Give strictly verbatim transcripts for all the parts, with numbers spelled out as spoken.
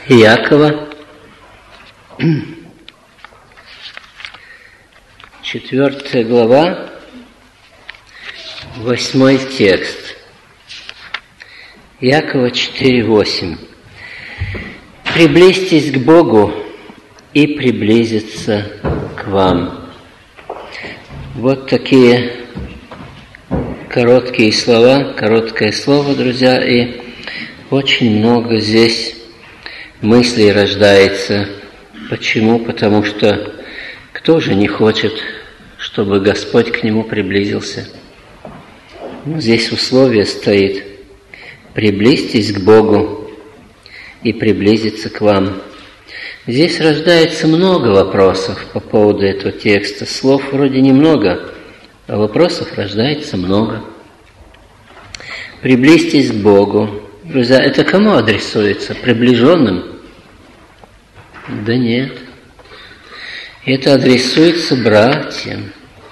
Иакова, четвертая глава, восьмой текст. Иакова четыре восемь. «Приблизьтесь к Богу, и приблизится к вам». Вот такие короткие слова, короткое слово, друзья, и очень много здесь мыслей рождается. Почему? Потому что кто же не хочет, чтобы Господь к нему приблизился? Ну, здесь условие стоит: приблизьтесь к Богу, и приблизиться к вам. Здесь рождается много вопросов по поводу этого текста. Слов вроде немного, а вопросов рождается много. Приблизьтесь к Богу. Друзья, это кому адресуется? Приближенным? Да нет. Это адресуется братьям.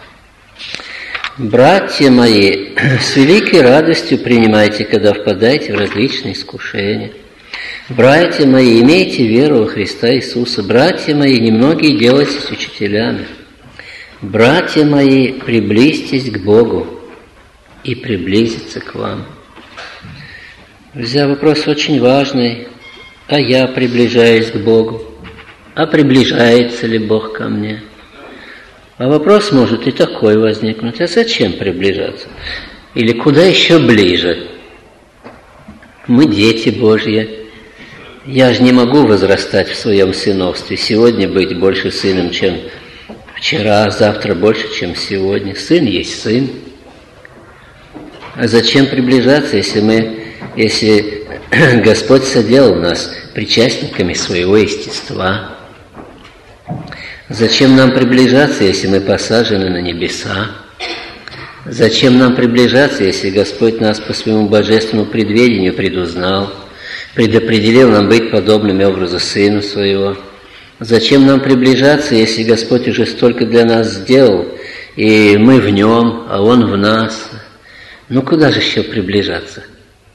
«Братья мои, с великой радостью принимайте, когда впадаете в различные искушения. Братья мои, имейте веру во Христа Иисуса. Братья мои, немногие делайтесь учителями. Братья мои, приблизьтесь к Богу, и приблизиться к вам». Друзья, вопрос очень важный. А я приближаюсь к Богу? А приближается ли Бог ко мне? А вопрос может и такой возникнуть: а зачем приближаться? Или куда еще ближе? Мы дети Божьи. Я же не могу возрастать в своем сыновстве. Сегодня быть больше сыном, чем вчера, а завтра больше, чем сегодня. Сын есть сын. А зачем приближаться, если мы, если Господь соделал нас причастниками своего естества? Зачем нам приближаться, если мы посажены на небеса? Зачем нам приближаться, если Господь нас по своему божественному предведению предузнал, предопределил нам быть подобными образу Сына Своего? Зачем нам приближаться, если Господь уже столько для нас сделал, и мы в Нем, а Он в нас? Ну куда же еще приближаться?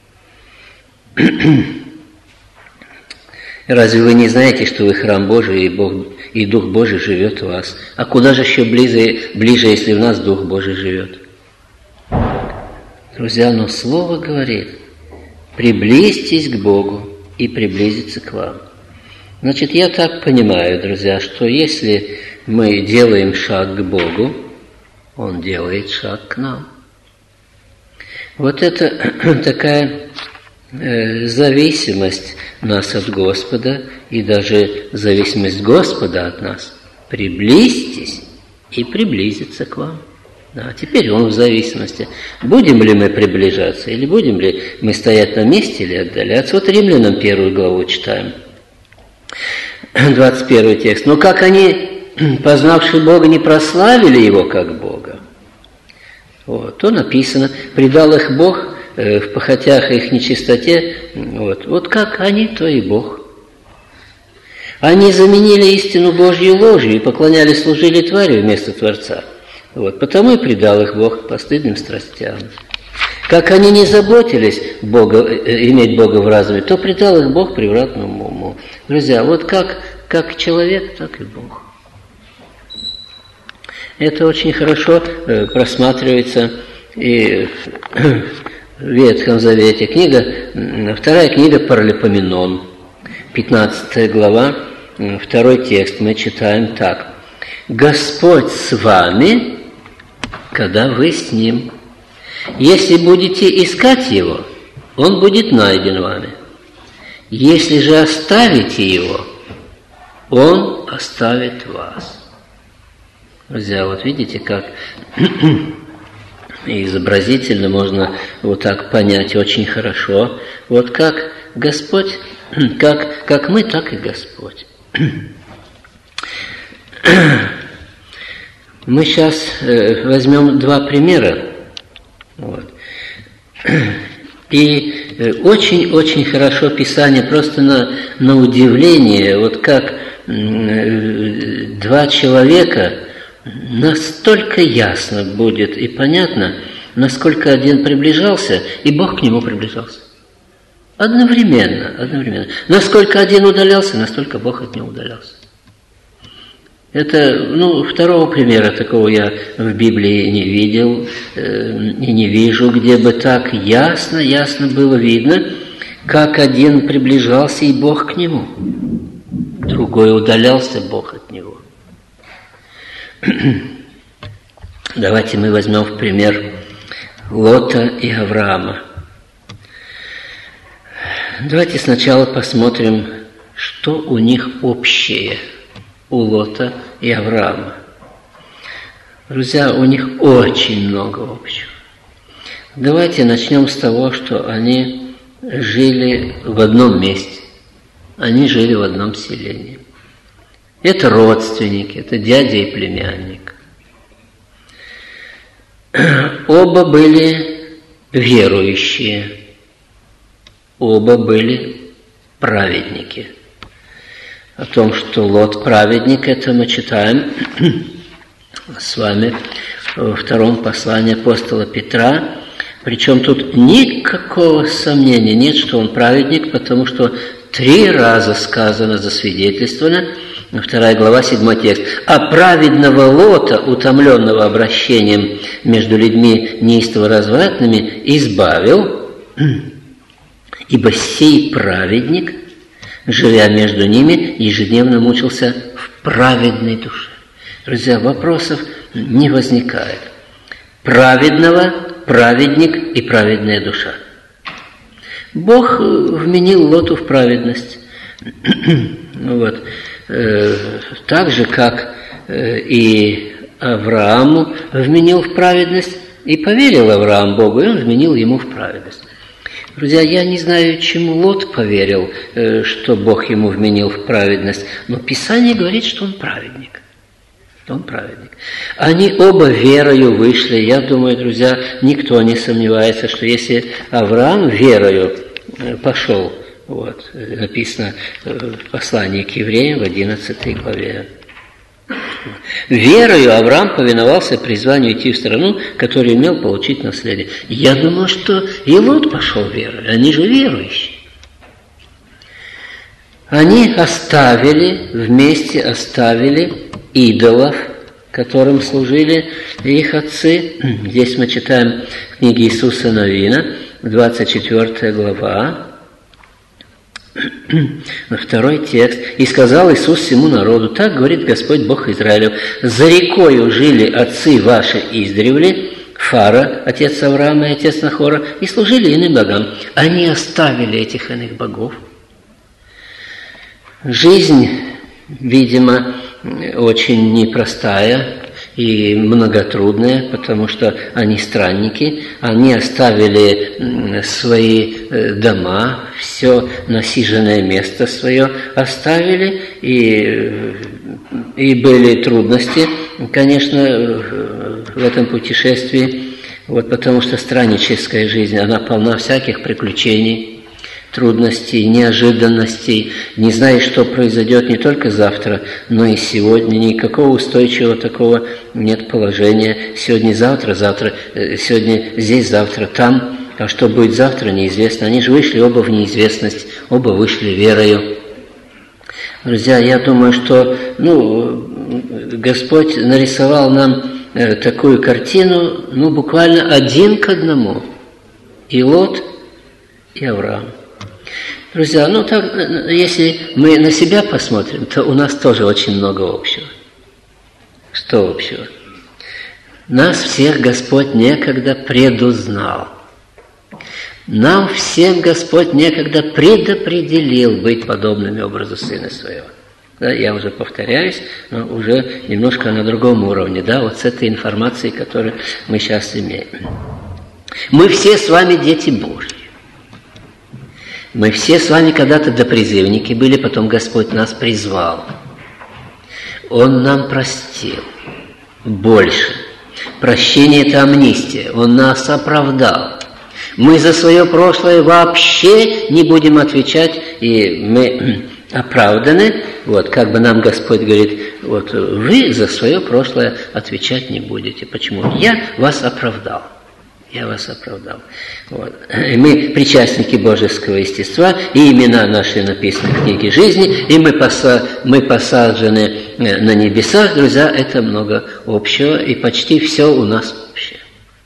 Разве вы не знаете, что вы храм Божий, и, Бог, и Дух Божий живет в вас? А куда же еще ближе, ближе, если в нас Дух Божий живет? Друзья, но Слово говорит: приблизьтесь к Богу, и приблизиться к вам. Значит, я так понимаю, друзья, что если мы делаем шаг к Богу, Он делает шаг к нам. Вот это такая э, зависимость нас от Господа, и даже зависимость Господа от нас. Приблизьтесь, и приблизиться к вам. Да, теперь Он в зависимости. Будем ли мы приближаться, или будем ли мы стоять на месте, или отдаляться? Вот Римлянам первую главу читаем. двадцать первый текст. «Но как они, познавшие Бога, не прославили Его как Бога?» Вот, то написано: «Предал их Бог э, в похотях и их нечистоте». Вот, вот как они, то и Бог. Они заменили истину Божью ложью и поклонялись, служили твари вместо Творца. Вот, потому и предал их Бог постыдным страстям. Как они не заботились Бога, э, иметь Бога в разуме, то предал их Бог превратному уму. Друзья, вот как, как человек, так и Бог. Это очень хорошо э, просматривается и в Ветхом Завете. Книга, вторая книга Паралипоменон, пятнадцатая глава, второй текст мы читаем так: «Господь с вами, когда вы с Ним. Если будете искать Его, Он будет найден вами. Если же оставите Его, Он оставит вас». Друзья, вот видите, как изобразительно можно вот так понять очень хорошо. Вот как Господь, как, как мы, так и Господь. Мы сейчас возьмем два примера. Вот. И очень-очень хорошо Писание, просто на, на удивление, вот как два человека, настолько ясно будет и понятно, насколько один приближался, и Бог к нему приближался. Одновременно, одновременно. Насколько один удалялся, настолько Бог от него удалялся. Это, ну, второго примера такого я в Библии не видел э, и не вижу, где бы так ясно, ясно было видно, как один приближался и Бог к нему, другой удалялся, Бог от него. Давайте мы возьмем в пример Лота и Авраама. Давайте сначала посмотрим, что у них общее, у Лота и Авраама. Друзья, у них очень много общего. Давайте начнем с того, что они жили в одном месте. Они жили в одном селении. Это родственники, это дядя и племянник. Оба были верующие. Оба были праведники. О том, что Лот праведник, это мы читаем с вами во втором послании апостола Петра. Причем тут никакого сомнения нет, что он праведник, потому что три раза сказано, засвидетельствовано, вторая глава, седьмой текст. «А праведного Лота, утомленного обращением между людьми неистово развратными, избавил, ибо сей праведник, живя между ними, ежедневно мучился в праведной душе». Друзья, вопросов не возникает. Праведного, праведник и праведная душа. Бог вменил Лоту в праведность. Вот. Так же, как и Аврааму вменил в праведность, и поверил Авраам Богу, и он вменил ему в праведность. Друзья, я не знаю, чему Лот поверил, что Бог ему вменил в праведность, но Писание говорит, что он праведник. Он праведник. Они оба верою вышли. Я думаю, друзья, никто не сомневается, что если Авраам верою пошел, вот, написано в послании к евреям в одиннадцатой главе. Верою Авраам повиновался призванию идти в страну, которую имел получить наследие. Я думаю, что и Лот пошел верою. Они же верующие. Они оставили, вместе оставили идолов, которым служили их отцы. Здесь мы читаем в книге Иисуса Навина, двадцать четвёртая глава, второй текст. «И сказал Иисус всему народу, так говорит Господь Бог Израилев, за рекою жили отцы ваши издревле, Фара, отец Авраама и отец Нахора, и служили иным богам. Они оставили этих иных богов». Жизнь, видимо, очень непростая и многотрудная, потому что они странники, они оставили свои дома, все насиженное место свое оставили, и, и были трудности, конечно, в этом путешествии, вот, потому что странническая жизнь, она полна всяких приключений, трудностей, неожиданностей, не знаешь, что произойдет не только завтра, но и сегодня. Никакого устойчивого такого нет положения. Сегодня, завтра, завтра, сегодня здесь, завтра там. А что будет завтра, неизвестно. Они же вышли оба в неизвестность, оба вышли верою. Друзья, я думаю, что ну, Господь нарисовал нам такую картину, ну, буквально один к одному. И Лот, и Авраам. Друзья, ну так, если мы на себя посмотрим, то у нас тоже очень много общего. Что общего? Нас всех Господь некогда предузнал. Нам всем Господь некогда предопределил быть подобными образу Сына Своего. Да, я уже повторяюсь, но уже немножко на другом уровне, да, вот с этой информацией, которую мы сейчас имеем. Мы все с вами дети Божьи. Мы все с вами когда-то допризывники были, потом Господь нас призвал. Он нам простил больше. Прощение – это амнистия. Он нас оправдал. Мы за свое прошлое вообще не будем отвечать, и мы оправданы. Вот, как бы нам Господь говорит, вот вы за свое прошлое отвечать не будете. Почему? Я вас оправдал. Я вас оправдал. Вот. И мы причастники божеского естества, и имена наши написаны в книге жизни, и мы, поса, мы посажены на небесах. Друзья, это много общего, и почти все у нас общее.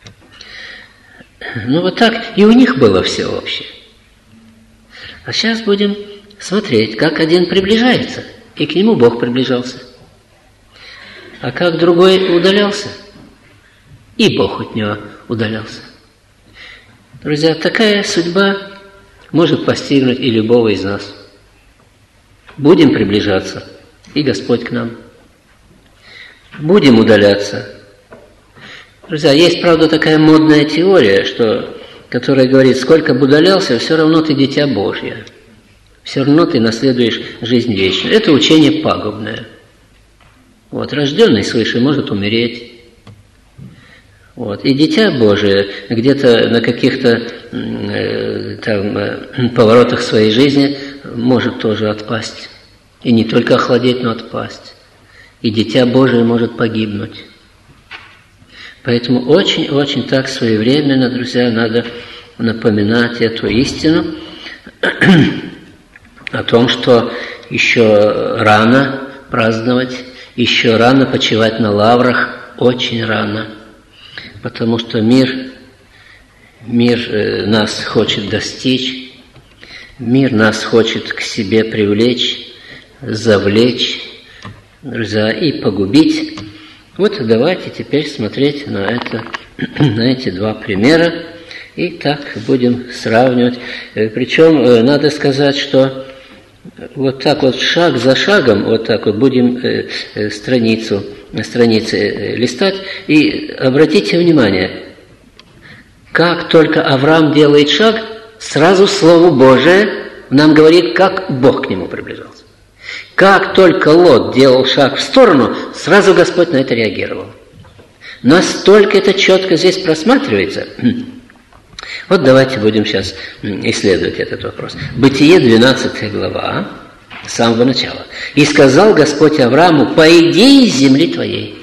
Ну вот так и у них было все общее. А сейчас будем смотреть, как один приближается, и к нему Бог приближался. А как другой удалялся, и Бог от него удалялся. Друзья, такая судьба может постигнуть и любого из нас. Будем приближаться, и Господь к нам. Будем удаляться. Друзья, есть, правда, такая модная теория, что, которая говорит, сколько бы удалялся, все равно ты дитя Божье. Все равно ты наследуешь жизнь вечную. Это учение пагубное. Вот, рожденный свыше может умереть. Вот. И дитя Божие где-то на каких-то э, там, э, поворотах своей жизни может тоже отпасть. И не только охладеть, но отпасть. И дитя Божие может погибнуть. Поэтому очень-очень так своевременно, друзья, надо напоминать эту истину о том, что еще рано праздновать, еще рано почивать на лаврах, очень рано. Потому что мир, мир нас хочет достичь, мир нас хочет к себе привлечь, завлечь, друзья, и погубить. Вот давайте теперь смотреть на, это, на эти два примера, и так будем сравнивать. Причем надо сказать, что вот так вот шаг за шагом, вот так вот будем э, э, страницу, страницы э, листать, и обратите внимание, как только Авраам делает шаг, сразу Слово Божие нам говорит, как Бог к нему приближался. Как только Лот делал шаг в сторону, сразу Господь на это реагировал. Настолько это четко здесь просматривается. Вот давайте будем сейчас исследовать этот вопрос. Бытие, двенадцатая глава, с самого начала. «И сказал Господь Аврааму, пойди из земли твоей».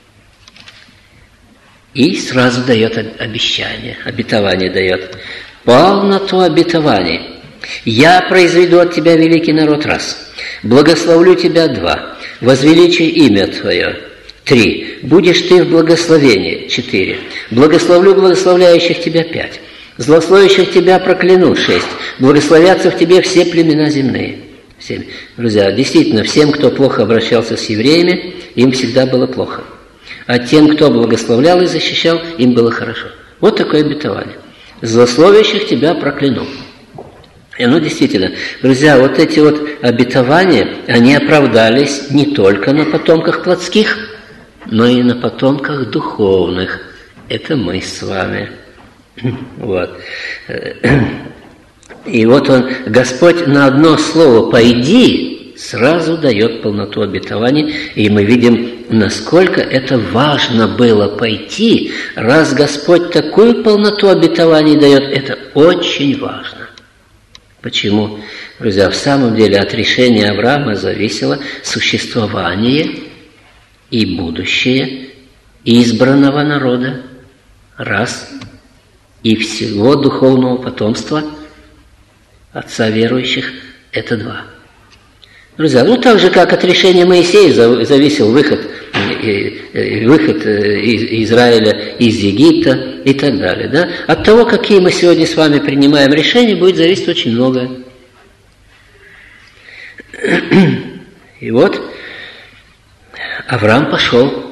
И сразу дает обещание, обетование дает. «Полноту обетований. Я произведу от тебя великий народ раз. Благословлю тебя два. Возвеличу имя твое. Три. Будешь ты в благословении. Четыре. Благословлю благословляющих тебя. Пять. Злословящих тебя прокляну. Шесть. Благословятся в тебе все племена земные». Семь. Друзья, действительно, всем, кто плохо обращался с евреями, им всегда было плохо. А тем, кто благословлял и защищал, им было хорошо. Вот такое обетование. «Злословящих тебя прокляну». И ну, действительно, друзья, вот эти вот обетования, они оправдались не только на потомках плотских, но и на потомках духовных. Это мы с вами. Вот. И вот он, Господь на одно слово «пойди» сразу дает полноту обетований, и мы видим, насколько это важно было пойти. Раз Господь такую полноту обетований дает, это очень важно. Почему? Друзья, в самом деле от решения Авраама зависело существование и будущее избранного народа, раз, и всего духовного потомства отца верующих, это два. Друзья, ну так же, как от решения Моисея зависел выход, выход из Израиля из Египта и так далее. Да? От того, какие мы сегодня с вами принимаем решения, будет зависеть очень многое. И вот Авраам пошел.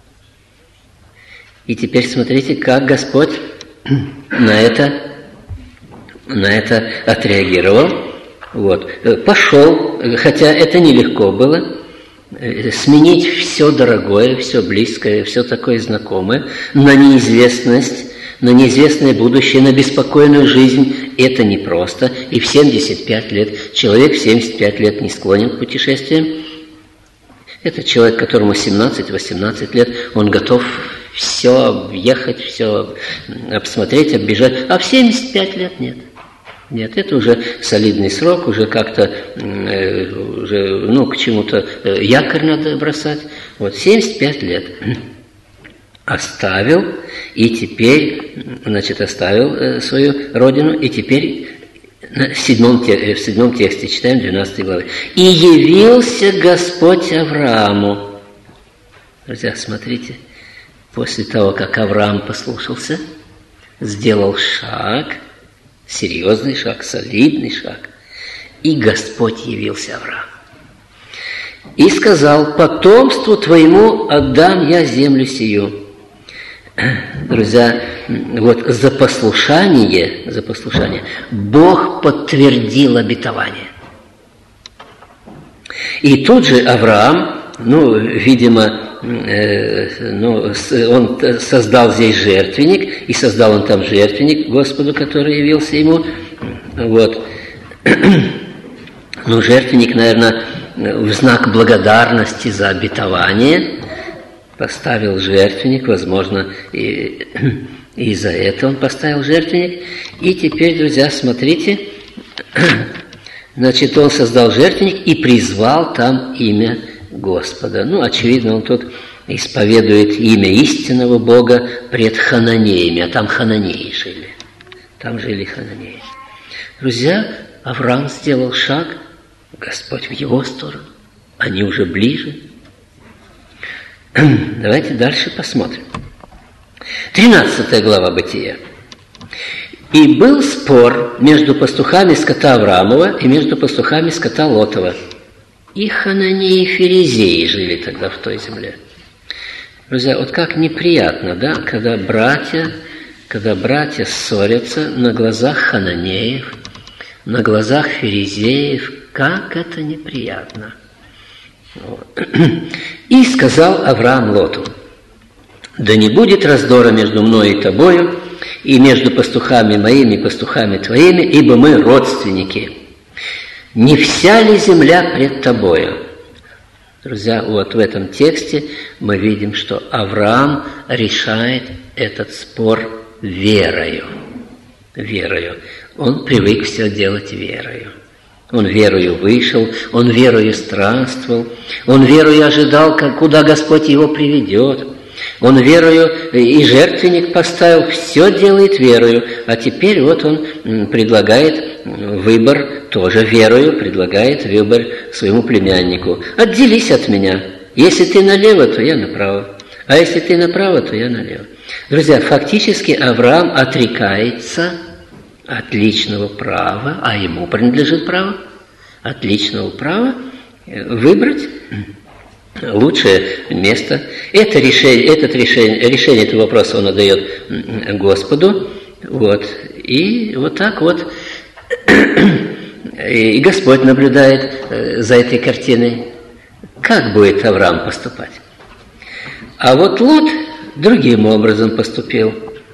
И теперь смотрите, как Господь на это, на это отреагировал. Вот. Пошел, хотя это нелегко было, сменить все дорогое, все близкое, все такое знакомое на неизвестность, на неизвестное будущее, на беспокойную жизнь. Это непросто. И в семьдесят пять лет, человек в семьдесят пять лет не склонен к путешествиям. Это человек, которому семнадцать-восемнадцать лет, он готов все объехать, все обсмотреть, оббежать, а в семьдесят пять лет нет. Нет, это уже солидный срок, уже как-то, э, уже, ну, к чему-то э, якорь надо бросать. Вот, семьдесят пять лет. оставил, и теперь, значит, оставил свою родину, и теперь в седьмом, в седьмом тексте читаем двенадцатой главы. «И явился Господь Аврааму». Друзья, смотрите, после того, как Авраам послушался, сделал шаг, серьезный шаг, солидный шаг, и Господь явился Аврааму. И сказал: «Потомству твоему отдам я землю сию». Друзья, вот за послушание, за послушание Бог подтвердил обетование. И тут же Авраам, ну, видимо, э, ну, он создал здесь жертвенник, и создал он там жертвенник Господу, который явился ему. Вот. Ну, жертвенник, наверное, в знак благодарности за обетование поставил жертвенник, возможно, и, и за это он поставил жертвенник. И теперь, друзья, смотрите, значит, он создал жертвенник и призвал там имя Господа. Ну, очевидно, он тут исповедует имя истинного Бога пред хананеями, а там хананеи жили. Там жили хананеи. Друзья, Авраам сделал шаг, Господь в его сторону, они уже ближе. Давайте дальше посмотрим. тринадцатая глава Бытия. «И был спор между пастухами скота Авраамова и между пастухами скота Лотова. И хананеи и ферезеи жили тогда в той земле». Друзья, вот как неприятно, да, когда братья, когда братья ссорятся на глазах хананеев, на глазах ферезеев, как это неприятно. Вот. «И сказал Авраам Лоту: да не будет раздора между мной и тобою, и между пастухами моими и пастухами твоими, ибо мы родственники. Не вся ли земля пред тобою?» Друзья, вот в этом тексте мы видим, что Авраам решает этот спор верою. Верою. Он привык все делать верою. Он верою вышел, он верою странствовал, он верою ожидал, куда Господь его приведет. Он верою и жертвенник поставил, все делает верою. А теперь вот он предлагает выбор, тоже верою, предлагает выбор своему племяннику. «Отделись от меня. Если ты налево, то я направо. А если ты направо, то я налево». Друзья, фактически Авраам отрекается от личного права, а ему принадлежит право, от личного права выбрать лучшее место. Это решение, этот решение, решение этого вопроса он отдает Господу. Вот. И вот так вот и Господь наблюдает за этой картиной, как будет Авраам поступать. А вот Лот другим образом поступил.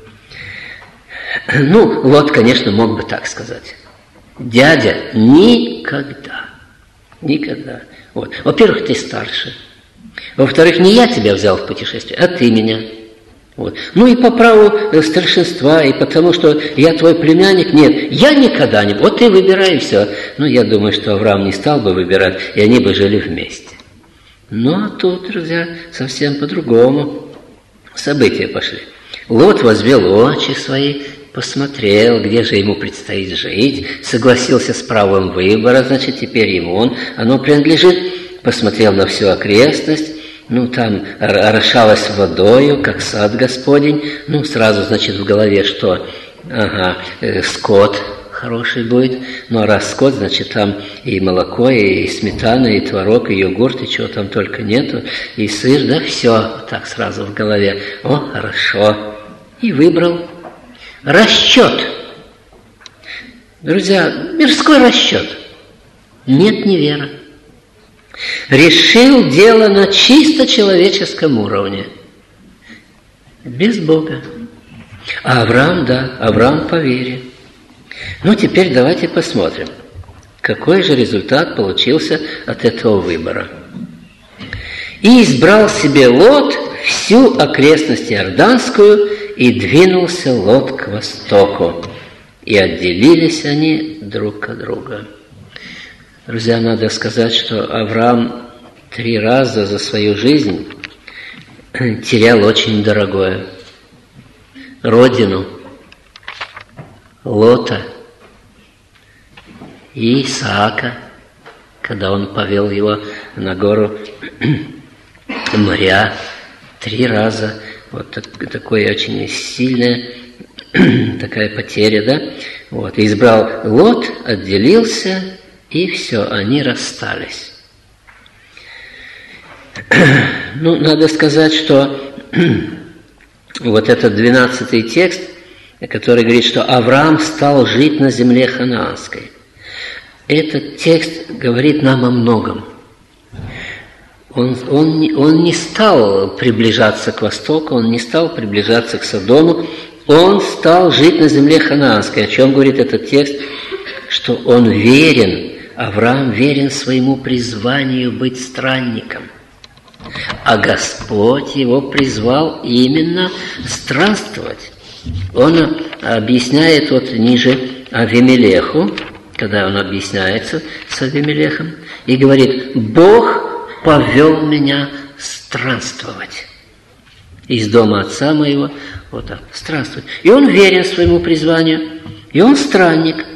Ну, Лот, конечно, мог бы так сказать: дядя, никогда, никогда. Вот. Во-первых, ты старше. Во-вторых, не я тебя взял в путешествие, а ты меня. Вот. Ну и по праву старшинства, и потому что я твой племянник, нет, я никогда не... Вот ты выбирай, и все. Ну, я думаю, что Авраам не стал бы выбирать, и они бы жили вместе. Но тут, друзья, совсем по-другому события пошли. Лот возвел очи свои, посмотрел, где же ему предстоит жить, согласился с правом выбора, значит, теперь ему он, оно принадлежит, посмотрел на всю окрестность, ну, там орошалось водою, как сад Господень, ну, сразу, значит, в голове, что, ага, э, скот хороший будет, ну, а раз скот, значит, там и молоко, и сметана, и творог, и йогурт, и чего там только нету, и сыр, да, все так сразу в голове, о, хорошо, и выбрал. Расчет. Друзья, мирской расчет. Нет, не вера. Решил дело на чисто человеческом уровне. Без Бога. А Авраам, да, Авраам по вере. Ну, теперь давайте посмотрим, какой же результат получился от этого выбора. «И избрал себе Лот всю окрестность Иорданскую, и двинулся Лот к востоку, и отделились они друг от друга». Друзья, надо сказать, что Авраам три раза за свою жизнь терял очень дорогое. Родину, Лота и Исаака, когда он повел его на гору Моря три раза. Вот так, такое очень сильная такая потеря, да? Вот, избрал Лот, отделился, и все, они расстались. Ну, надо сказать, что вот этот двенадцатый текст, который говорит, что Авраам стал жить на земле ханаанской. Этот текст говорит нам о многом. Он, он, он не стал приближаться к востоку, он не стал приближаться к Содому, он стал жить на земле ханаанской. О чем говорит этот текст? Что он верен, Авраам верен своему призванию быть странником. А Господь его призвал именно странствовать. Он объясняет вот ниже Авимелеху, когда он объясняется с Авимелехом, и говорит: Бог повел меня странствовать из дома отца моего, вот так, странствовать. И он верен своему призванию, и он странник.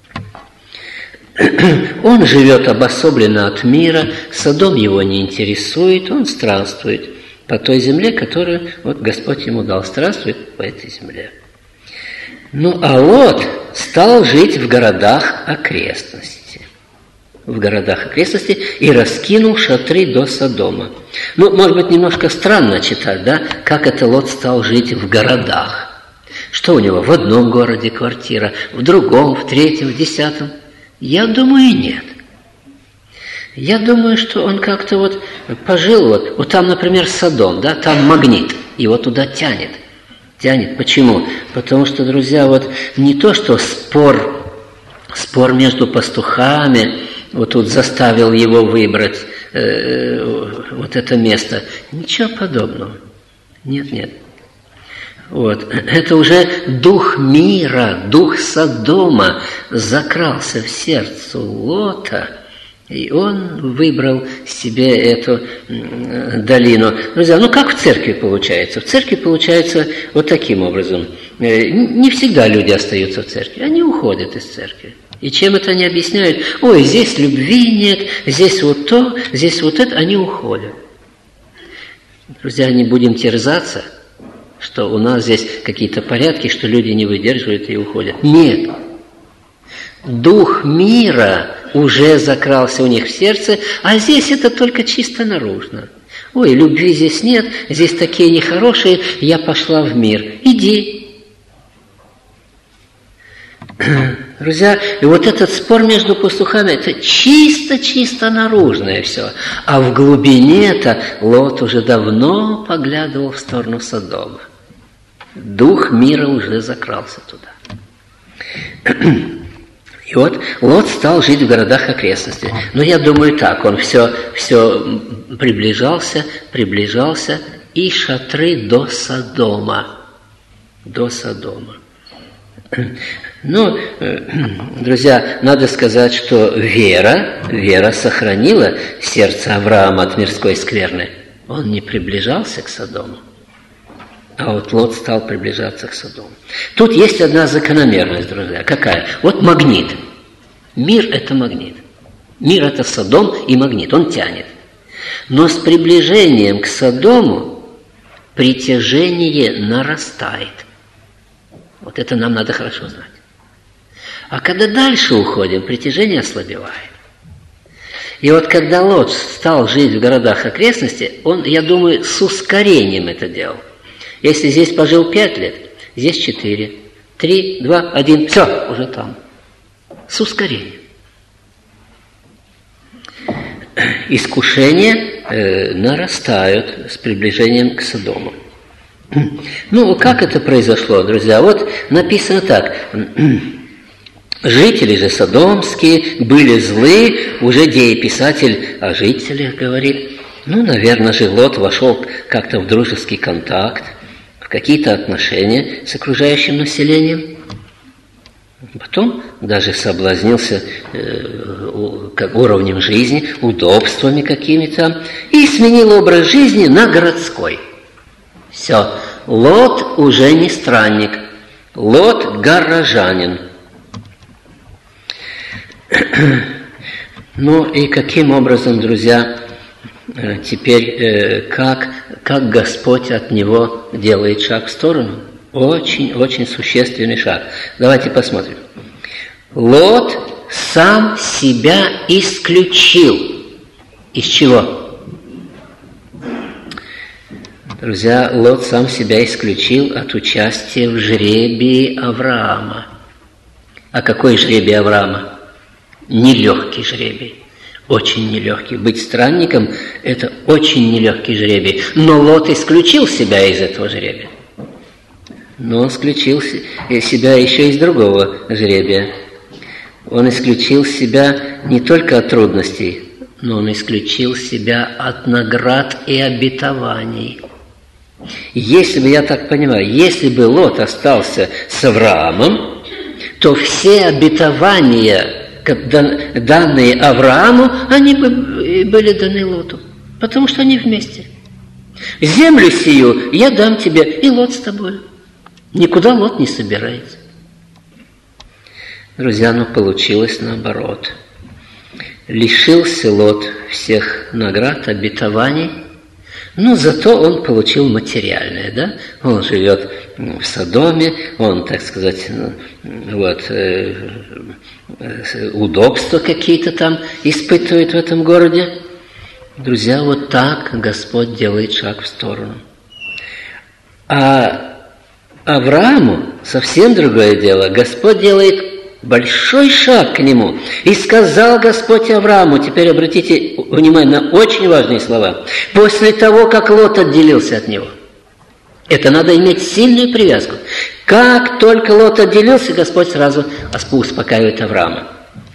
Он живет обособленно от мира, Содом его не интересует, он странствует по той земле, которую вот Господь ему дал, странствует по этой земле. Ну, а Лот стал жить в городах окрестности. В городах окрестности и раскинул шатры до Содома. Ну, может быть, немножко странно читать, да, как это Лот стал жить в городах. Что у него в одном городе квартира, в другом, в третьем, в десятом? Я думаю, нет. Я думаю, что он как-то вот пожил, вот, вот там, например, Содом, да, там магнит, его туда тянет. Тянет. Почему? Потому что, друзья, вот не то, что спор, спор между пастухами вот тут заставил его выбрать э, вот это место. Ничего подобного. Нет, нет. Вот. Это уже дух мира, дух Содома закрался в сердце Лота, и он выбрал себе эту долину. Друзья, ну как в церкви получается? В церкви получается вот таким образом. Не всегда люди остаются в церкви, они уходят из церкви. И чем это они объясняют? Ой, здесь любви нет, здесь вот то, здесь вот это, они уходят. Друзья, не будем терзаться, что у нас здесь какие-то порядки, что люди не выдерживают и уходят. Нет. Дух мира уже закрался у них в сердце, а здесь это только чисто наружно. Ой, любви здесь нет, здесь такие нехорошие, я пошла в мир. Иди. Друзья, и вот этот спор между пастухами, это чисто-чисто наружное все. А в глубине-то Лот уже давно поглядывал в сторону Содома. Дух мира уже закрался туда. И вот Лот стал жить в городах окрестности. Но я думаю так, он все, все приближался, приближался, и шатры до Содома. До Содома. Ну, друзья, надо сказать, что вера, вера сохранила сердце Авраама от мирской скверны. Он не приближался к Содому, а вот Лот стал приближаться к Содому. Тут есть одна закономерность, друзья. Какая? Вот магнит. Мир – это магнит. Мир – это Содом и магнит, он тянет. Но с приближением к Содому притяжение нарастает. Вот это нам надо хорошо знать. А когда дальше уходим, притяжение ослабевает. И вот когда Лот стал жить в городах окрестности, он, я думаю, с ускорением это делал. Если здесь пожил пять лет, здесь четыре, три, два, один, все, уже там. С ускорением. Искушения э, нарастают с приближением к Содому. Ну, как это произошло, друзья? Вот написано так. Жители же содомские были злы, уже дееписатель о жителях говорит. Ну, наверное же, Лот вошел как-то в дружеский контакт, в какие-то отношения с окружающим населением. Потом даже соблазнился э, как уровнем жизни, удобствами какими-то, и сменил образ жизни на городской. Все, Лот уже не странник, Лот горожанин. Ну и каким образом, друзья, теперь как, как Господь от него делает шаг в сторону? Очень-очень существенный шаг. Давайте посмотрим. Лот сам себя исключил. Из чего? Друзья, Лот сам себя исключил от участия в жребии Авраама. А какой жребий Авраама? Нелегкий жребий. Очень нелегкий. Быть странником – это очень нелегкий жребий. Но Лот исключил себя из этого жребия. Но он исключил себя еще из другого жребия. Он исключил себя не только от трудностей, но он исключил себя от наград и обетований. Если бы, я так понимаю, если бы Лот остался с Авраамом, то все обетования, данные Аврааму, они бы были даны Лоту, потому что они вместе. Землю сию я дам тебе, и Лот с тобой. Никуда Лот не собирается. Друзья, ну получилось наоборот. Лишился Лот всех наград, обетований, но зато он получил материальное, да? Он живет в Содоме, он, так сказать, вот, э, э, удобства какие-то там испытывает в этом городе. Друзья, вот так Господь делает шаг в сторону. А Аврааму совсем другое дело. Господь делает большой шаг к нему. И сказал Господь Аврааму, теперь обратите внимание на очень важные слова, после того, как Лот отделился от него. Это надо иметь сильную привязку. Как только Лот отделился, Господь сразу успокаивает Авраама.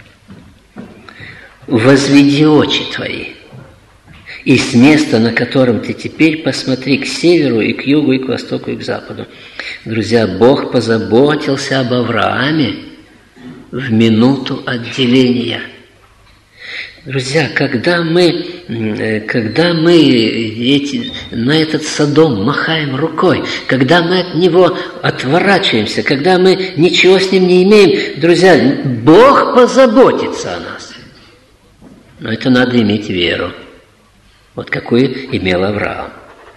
«Возведи очи твои, и с места, на котором ты теперь, посмотри к северу и к югу, и к востоку, и к западу». Друзья, Бог позаботился об Аврааме в минуту отделения. Друзья, когда мы, когда мы эти, на этот Содом махаем рукой, когда мы от него отворачиваемся, когда мы ничего с ним не имеем, друзья, Бог позаботится о нас. Но это надо иметь веру. Вот какую имел Авраам.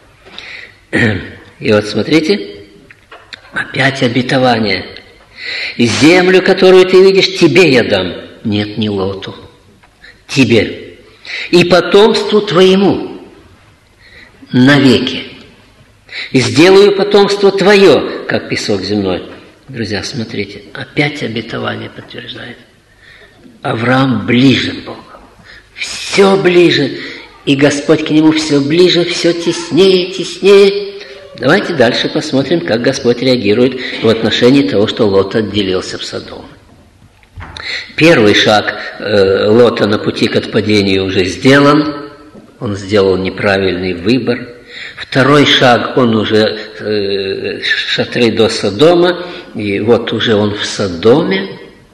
И вот смотрите, опять обетование. «Землю, которую ты видишь, тебе я дам». Нет, не Лоту. Тебе. «И потомству твоему навеки. И сделаю потомство твое, как песок земной». Друзья, смотрите, опять обетование подтверждает. Авраам ближе к Богу. Все ближе. И Господь к нему все ближе, все теснее, теснее. Давайте дальше посмотрим, как Господь реагирует в отношении того, что Лот отделился в Содом. Первый шаг э, Лота на пути к отпадению уже сделан. Он сделал неправильный выбор. Второй шаг, он уже э, шатры до Содома. И вот уже он в Содоме.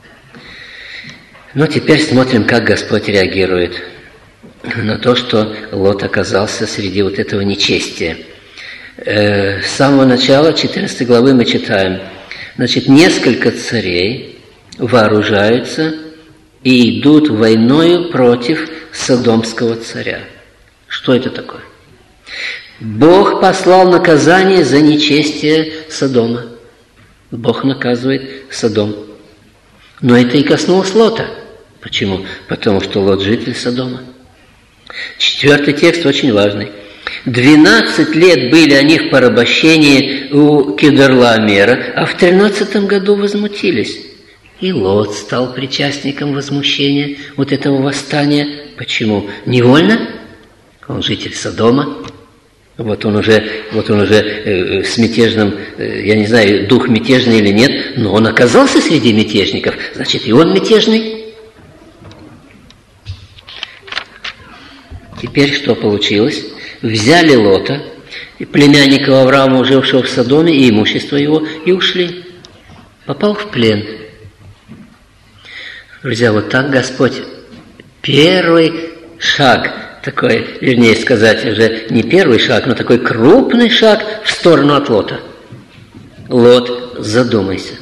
Но теперь смотрим, как Господь реагирует на то, что Лот оказался среди вот этого нечестия. С самого начала четырнадцатой главы мы читаем, значит, несколько царей вооружаются и идут войною против содомского царя. Что это такое? Бог послал наказание за нечестие Содома. Бог наказывает Содом. Но это и коснулось Лота. Почему? Потому что Лот житель Содома. Четвертый текст очень важный. Двенадцать лет были они в порабощении у Кедорлаомера, а в тринадцатом году возмутились. И Лот стал причастником возмущения вот этого восстания. Почему? Невольно? Он житель Содома. Вот он уже, вот он уже э, с мятежным, э, я не знаю, дух мятежный или нет, но он оказался среди мятежников, значит, и он мятежный. Теперь что получилось? Взяли Лота, племянника Авраама, жившего в Содоме, и имущество его, и ушли. Попал в плен. Друзья, вот так Господь первый шаг, такой, вернее сказать, уже не первый шаг, но такой крупный шаг в сторону от Лота. Лот, задумайся.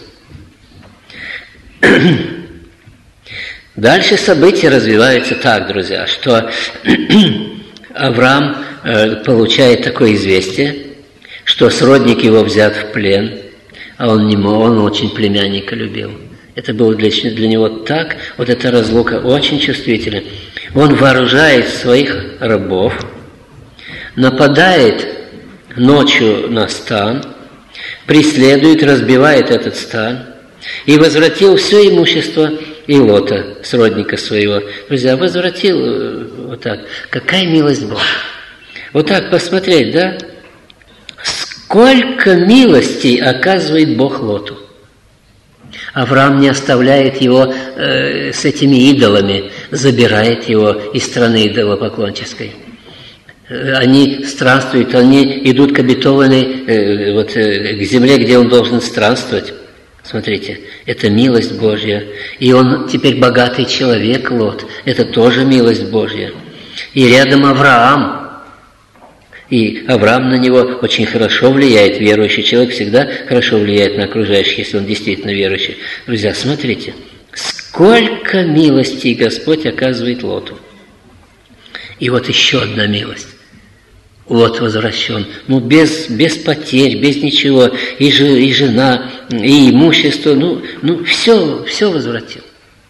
Дальше события развиваются так, друзья, что Авраам э, получает такое известие, что сродник его взят в плен, а он не мог, он очень племянника любил. Это было для, для него так, вот эта разлука очень чувствительна. Он вооружает своих рабов, нападает ночью на стан, преследует, разбивает этот стан и возвратил все имущество и Лота, сродника своего. Друзья, возвратил вот так. Какая милость Бога. Вот так посмотреть, да? Сколько милостей оказывает Бог Лоту. Авраам не оставляет его э, с этими идолами, забирает его из страны идолопоклонческой. Они странствуют, они идут к обетованной, э, вот, э, к земле, где он должен странствовать. Смотрите, это милость Божья. И он теперь богатый человек, Лот. Это тоже милость Божья. И рядом Авраам. И Авраам на него очень хорошо влияет. Верующий человек всегда хорошо влияет на окружающих, если он действительно верующий. Друзья, смотрите, сколько милостей Господь оказывает Лоту. И вот еще одна милость. Лот возвращен. Ну, без, без потерь, без ничего. И, же, и жена, и имущество. Ну, ну все, все возвратил.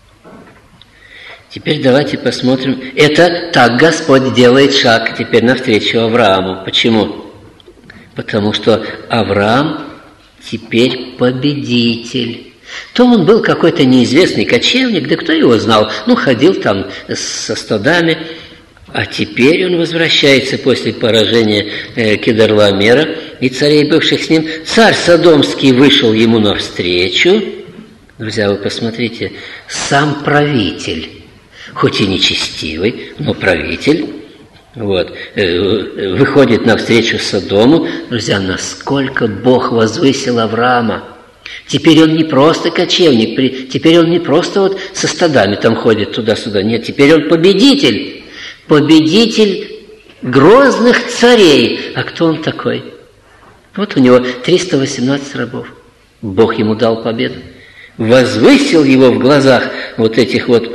Теперь давайте посмотрим. Это так Господь делает шаг теперь навстречу Аврааму. Почему? Потому что Авраам теперь победитель. То он был какой-то неизвестный кочевник, да кто его знал? Ну, ходил там со стадами. А теперь он возвращается после поражения э, Кедорламера и царей, бывших с ним. Царь Содомский вышел ему навстречу. Друзья, вы посмотрите, сам правитель, хоть и нечестивый, но правитель, вот, э, выходит навстречу Содому. Друзья, насколько Бог возвысил Авраама. Теперь он не просто кочевник, теперь он не просто вот со стадами там ходит туда-сюда. Нет, теперь он победитель. Победитель грозных царей. А кто он такой? Вот у него триста восемнадцать рабов. Бог ему дал победу. Возвысил его в глазах вот этих вот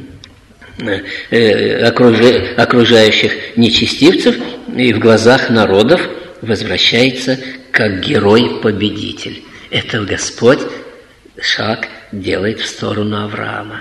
окружающих нечестивцев, и в глазах народов возвращается как герой-победитель. Это Господь шаг делает в сторону Авраама.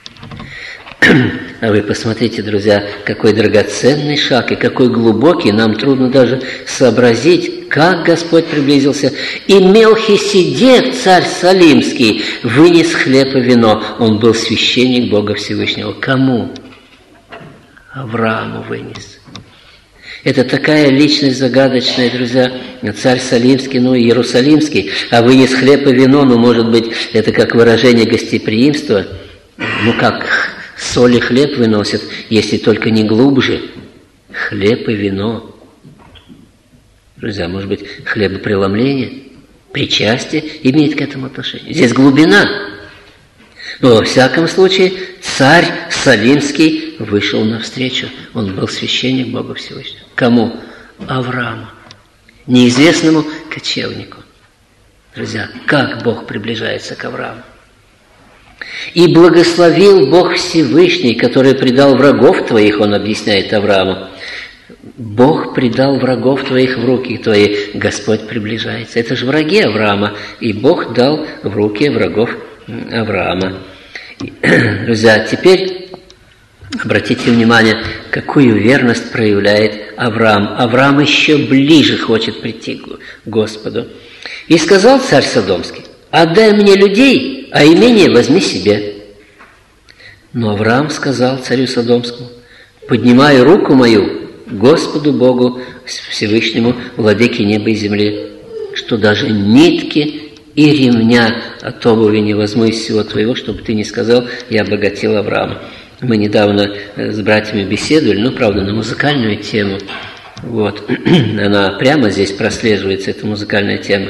А вы посмотрите, друзья, какой драгоценный шаг и какой глубокий, нам трудно даже сообразить, как Господь приблизился. И Мелхиседек, царь Салимский, вынес хлеб и вино. Он был священник Бога Всевышнего. Кому? Аврааму вынес. Это такая личность загадочная, друзья, царь Салимский, ну и Иерусалимский. А вынес хлеб и вино, ну, может быть, это как выражение гостеприимства. Ну, как соль и хлеб выносят, если только не глубже. Хлеб и вино. Друзья, может быть, хлебопреломление, причастие имеет к этому отношение. Здесь глубина. Но во всяком случае, царь Салимский вышел навстречу. Он был священник Бога Всевышнего. Кому? Аврааму. Неизвестному кочевнику. Друзья, как Бог приближается к Аврааму. «И благословил Бог Всевышний, который предал врагов твоих», он объясняет Аврааму. Бог предал врагов твоих в руки твои, Господь приближается. Это же враги Авраама, и Бог дал в руки врагов Авраама. Друзья, теперь обратите внимание, какую верность проявляет Авраам. Авраам еще ближе хочет прийти к Господу. «И сказал царь Содомский: отдай мне людей, а имение возьми себе». Но Авраам сказал царю Содомскому: поднимаю руку мою Господу Богу Всевышнему, владыке неба и земли, что даже нитки и ремня от обуви не возьму из всего твоего, чтобы ты не сказал: я обогатил Авраама. Мы недавно с братьями беседовали, ну, правда, на музыкальную тему. Вот. Она прямо здесь прослеживается, эта музыкальная тема.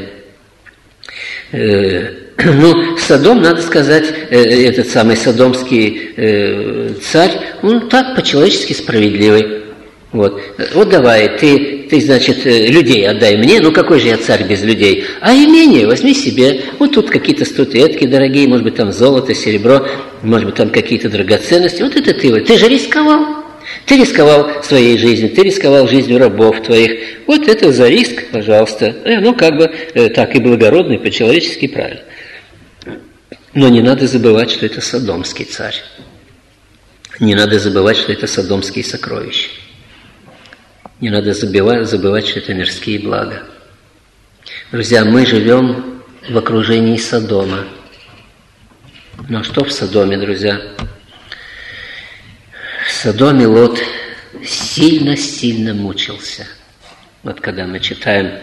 Ну, Содом, надо сказать, этот самый содомский царь, он так по-человечески справедливый. Вот, вот давай, ты, ты, значит, людей отдай мне, ну какой же я царь без людей? А имение возьми себе, вот тут какие-то статуэтки дорогие, может быть, там золото, серебро, может быть, там какие-то драгоценности. Вот это ты, ты же рисковал. Ты рисковал своей жизнью, ты рисковал жизнью рабов твоих. Вот это за риск, пожалуйста. Э, ну, как бы э, так и благородно, и по-человечески правильно. Но не надо забывать, что это содомский царь. Не надо забывать, что это содомские сокровища. Не надо забывать, забывать, что это мирские блага. Друзья, мы живем в окружении Содома. Но что в Содоме, друзья? В Содоме Лот сильно-сильно мучился. Вот когда мы читаем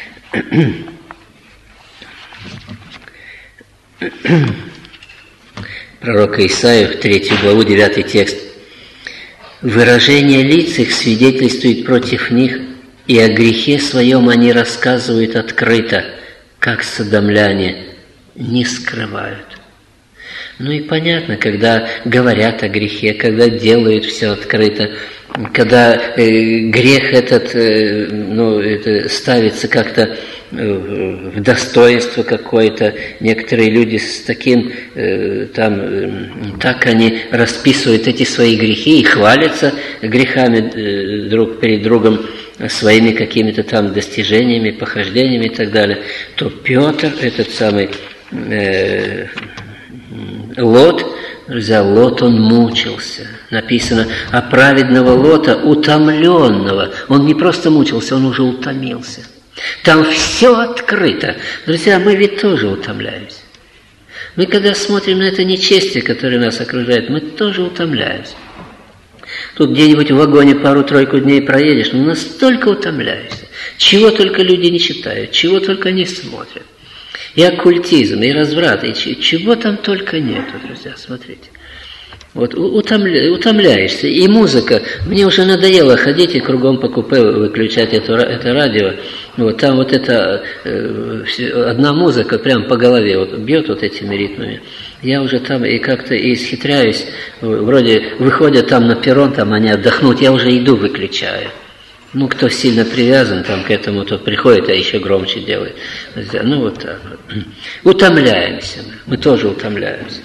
пророка Исаию, третью главу, девятый текст. «Выражение лиц их свидетельствует против них, и о грехе своем они рассказывают открыто, как содомляне не скрывают». Ну и понятно, когда говорят о грехе, когда делают все открыто, когда э, грех этот, э, ну, это ставится как-то э, в достоинство какое-то, некоторые люди с таким, э, там, э, так они расписывают эти свои грехи и хвалятся грехами э, друг перед другом, своими какими-то там достижениями, похождениями и так далее, то Петр, этот самый э, Лот, друзья, Лот, он мучился. Написано, а праведного Лота, утомленного, он не просто мучился, он уже утомился. Там все открыто. Друзья, мы ведь тоже утомляемся. Мы, когда смотрим на это нечестие, которое нас окружает, мы тоже утомляемся. Тут где-нибудь в вагоне пару-тройку дней проедешь, но настолько утомляешься. Чего только люди не читают, чего только не смотрят. И оккультизм, и разврат, и чего там только нету, друзья, смотрите. Вот утомля, утомляешься. И музыка. Мне уже надоело ходить и кругом по купе выключать это, это радио. Вот там вот это э, одна музыка прям по голове вот, бьет вот этими ритмами. Я уже там и как-то и исхитряюсь. Вроде выходят там на перрон, там они отдохнут, я уже иду выключаю. Ну, кто сильно привязан там к этому, тот приходит, а еще громче делает. Ну, вот так вот. Утомляемся мы, мы тоже утомляемся.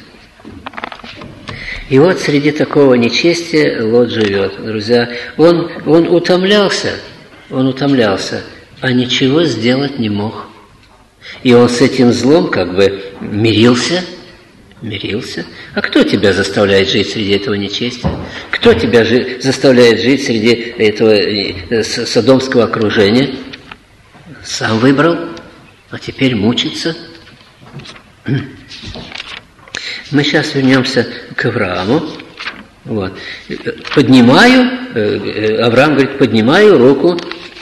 И вот среди такого нечестия Лот живет, друзья. Он, он утомлялся, он утомлялся, а ничего сделать не мог. И он с этим злом как бы мирился, мирился. А кто тебя заставляет жить среди этого нечестия? Кто тебя жи- заставляет жить среди этого э, содомского окружения? Сам выбрал, а теперь мучится. Мы сейчас вернемся к Аврааму. Вот. Поднимаю, э, Авраам говорит, поднимаю руку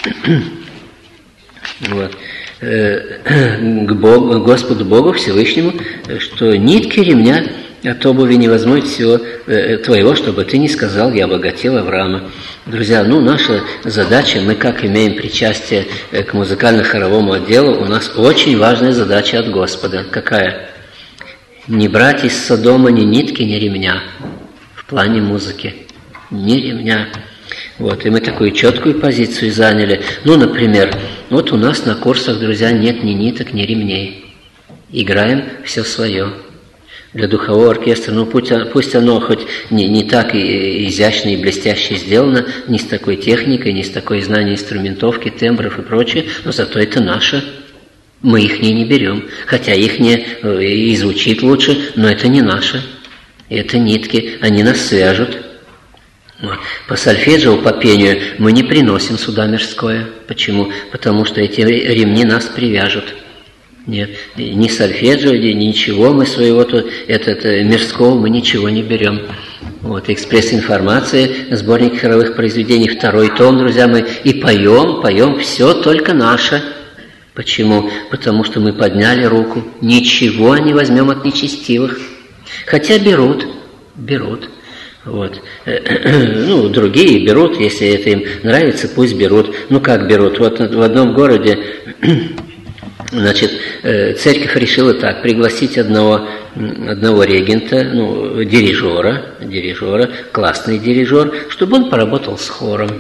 вот, э, к Богу, Господу Богу Всевышнему, что нитки ремня от обуви не возьмут всего э, твоего, чтобы ты не сказал, я обогатил Авраама. Друзья, ну наша задача, мы как имеем причастие к музыкально-хоровому отделу, у нас очень важная задача от Господа. Какая? Не брать из Содома ни нитки, ни ремня в плане музыки. Ни ремня. Вот, и мы такую четкую позицию заняли. Ну, например, вот у нас на курсах, друзья, нет ни ниток, ни ремней. Играем все свое. Для духового оркестра, ну пусть, пусть оно хоть не, не так и изящно и блестяще сделано, не с такой техникой, не с такой знанием инструментовки, тембров и прочее, но зато это наше. Мы их не, не берем, хотя их не и звучит лучше, но это не наше. Это нитки, они нас свяжут. Вот. По сольфеджио, по пению мы не приносим сюда мирское. Почему? Потому что эти ремни нас привяжут. Нет, ни сольфеджио, ни ничего мы своего тут, этот, мирского мы ничего не берем. Вот, экспресс-информация, сборник хоровых произведений, второй том, друзья, мы и поем, поем все только наше. Почему? Потому что мы подняли руку, ничего не возьмем от нечестивых. Хотя берут, берут. Вот. Ну, другие берут, если это им нравится, пусть берут. Ну, как берут? Вот в одном городе, значит, церковь решила так, пригласить одного, одного регента, ну, дирижера, дирижера, классный дирижер, чтобы он поработал с хором.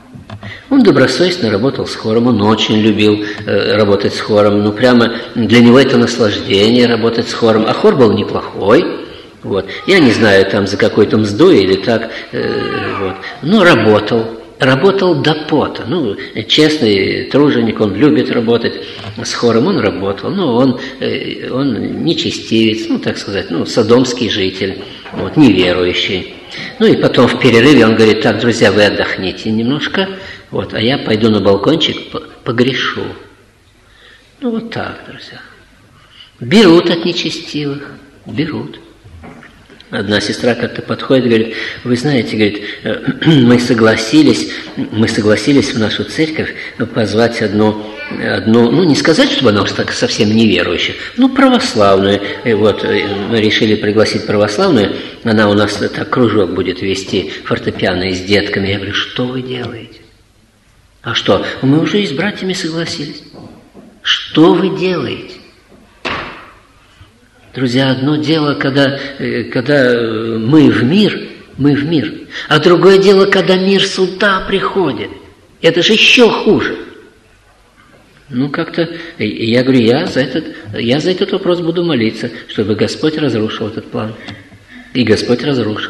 Он добросовестно работал с хором, он очень любил э, работать с хором. Ну, прямо для него это наслаждение работать с хором. А хор был неплохой. Вот. Я не знаю, там за какой-то мздой или так. Э, вот. Но работал. Работал до пота. Ну, честный труженик, он любит работать с хором, он работал. Ну, он, э, он нечестивец, ну, так сказать, ну, содомский житель, вот, неверующий. Ну, и потом в перерыве он говорит: так, друзья, вы отдохните немножко, вот, а я пойду на балкончик, погрешу. Ну, вот так, друзья. Берут от нечестивых, берут. Одна сестра как-то подходит и говорит: вы знаете, говорит, мы согласились, мы согласились в нашу церковь позвать одну, одну, ну, не сказать, чтобы она уж так совсем неверующая, ну, православную. И вот мы решили пригласить православную, она у нас так кружок будет вести фортепиано с детками. Я говорю: что вы делаете? А что? Мы уже и с братьями согласились. Что вы делаете? Друзья, одно дело, когда, когда мы в мир, мы в мир, а другое дело, когда мир сюда приходит. Это же еще хуже. Ну, как-то, я говорю, я за этот, я за этот вопрос буду молиться, чтобы Господь разрушил этот план. И Господь разрушил.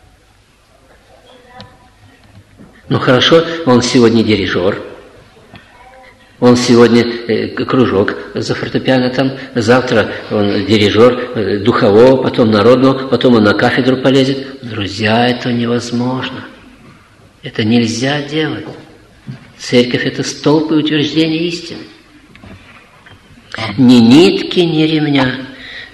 Ну, хорошо, он сегодня дирижер. Он сегодня э, кружок за фортепиано там, завтра он дирижер э, духового, потом народного, потом он на кафедру полезет. Друзья, это невозможно. Это нельзя делать. Церковь – это столб и утверждение истины. Ни нитки, ни ремня.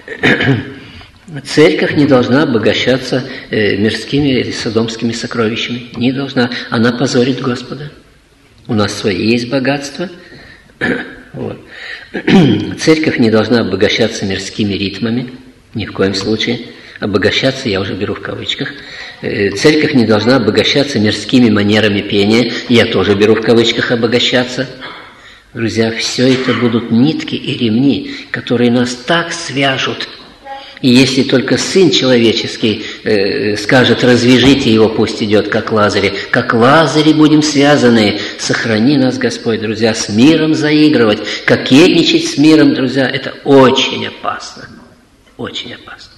Церковь не должна обогащаться э, мирскими или содомскими сокровищами. Не должна. Она позорит Господа. У нас свои есть богатства. Вот. Церковь не должна обогащаться мирскими ритмами, ни в коем случае. Обогащаться, я уже беру в кавычках. Церковь не должна обогащаться мирскими манерами пения, я тоже беру в кавычках обогащаться. Друзья, все это будут нитки и ремни, которые нас так свяжут. И если только Сын Человеческий э, скажет: развяжите его, пусть идет, как Лазарь, как Лазари будем связаны. Сохрани нас, Господь, друзья, с миром заигрывать, кокетничать с миром, друзья, это очень опасно. Очень опасно.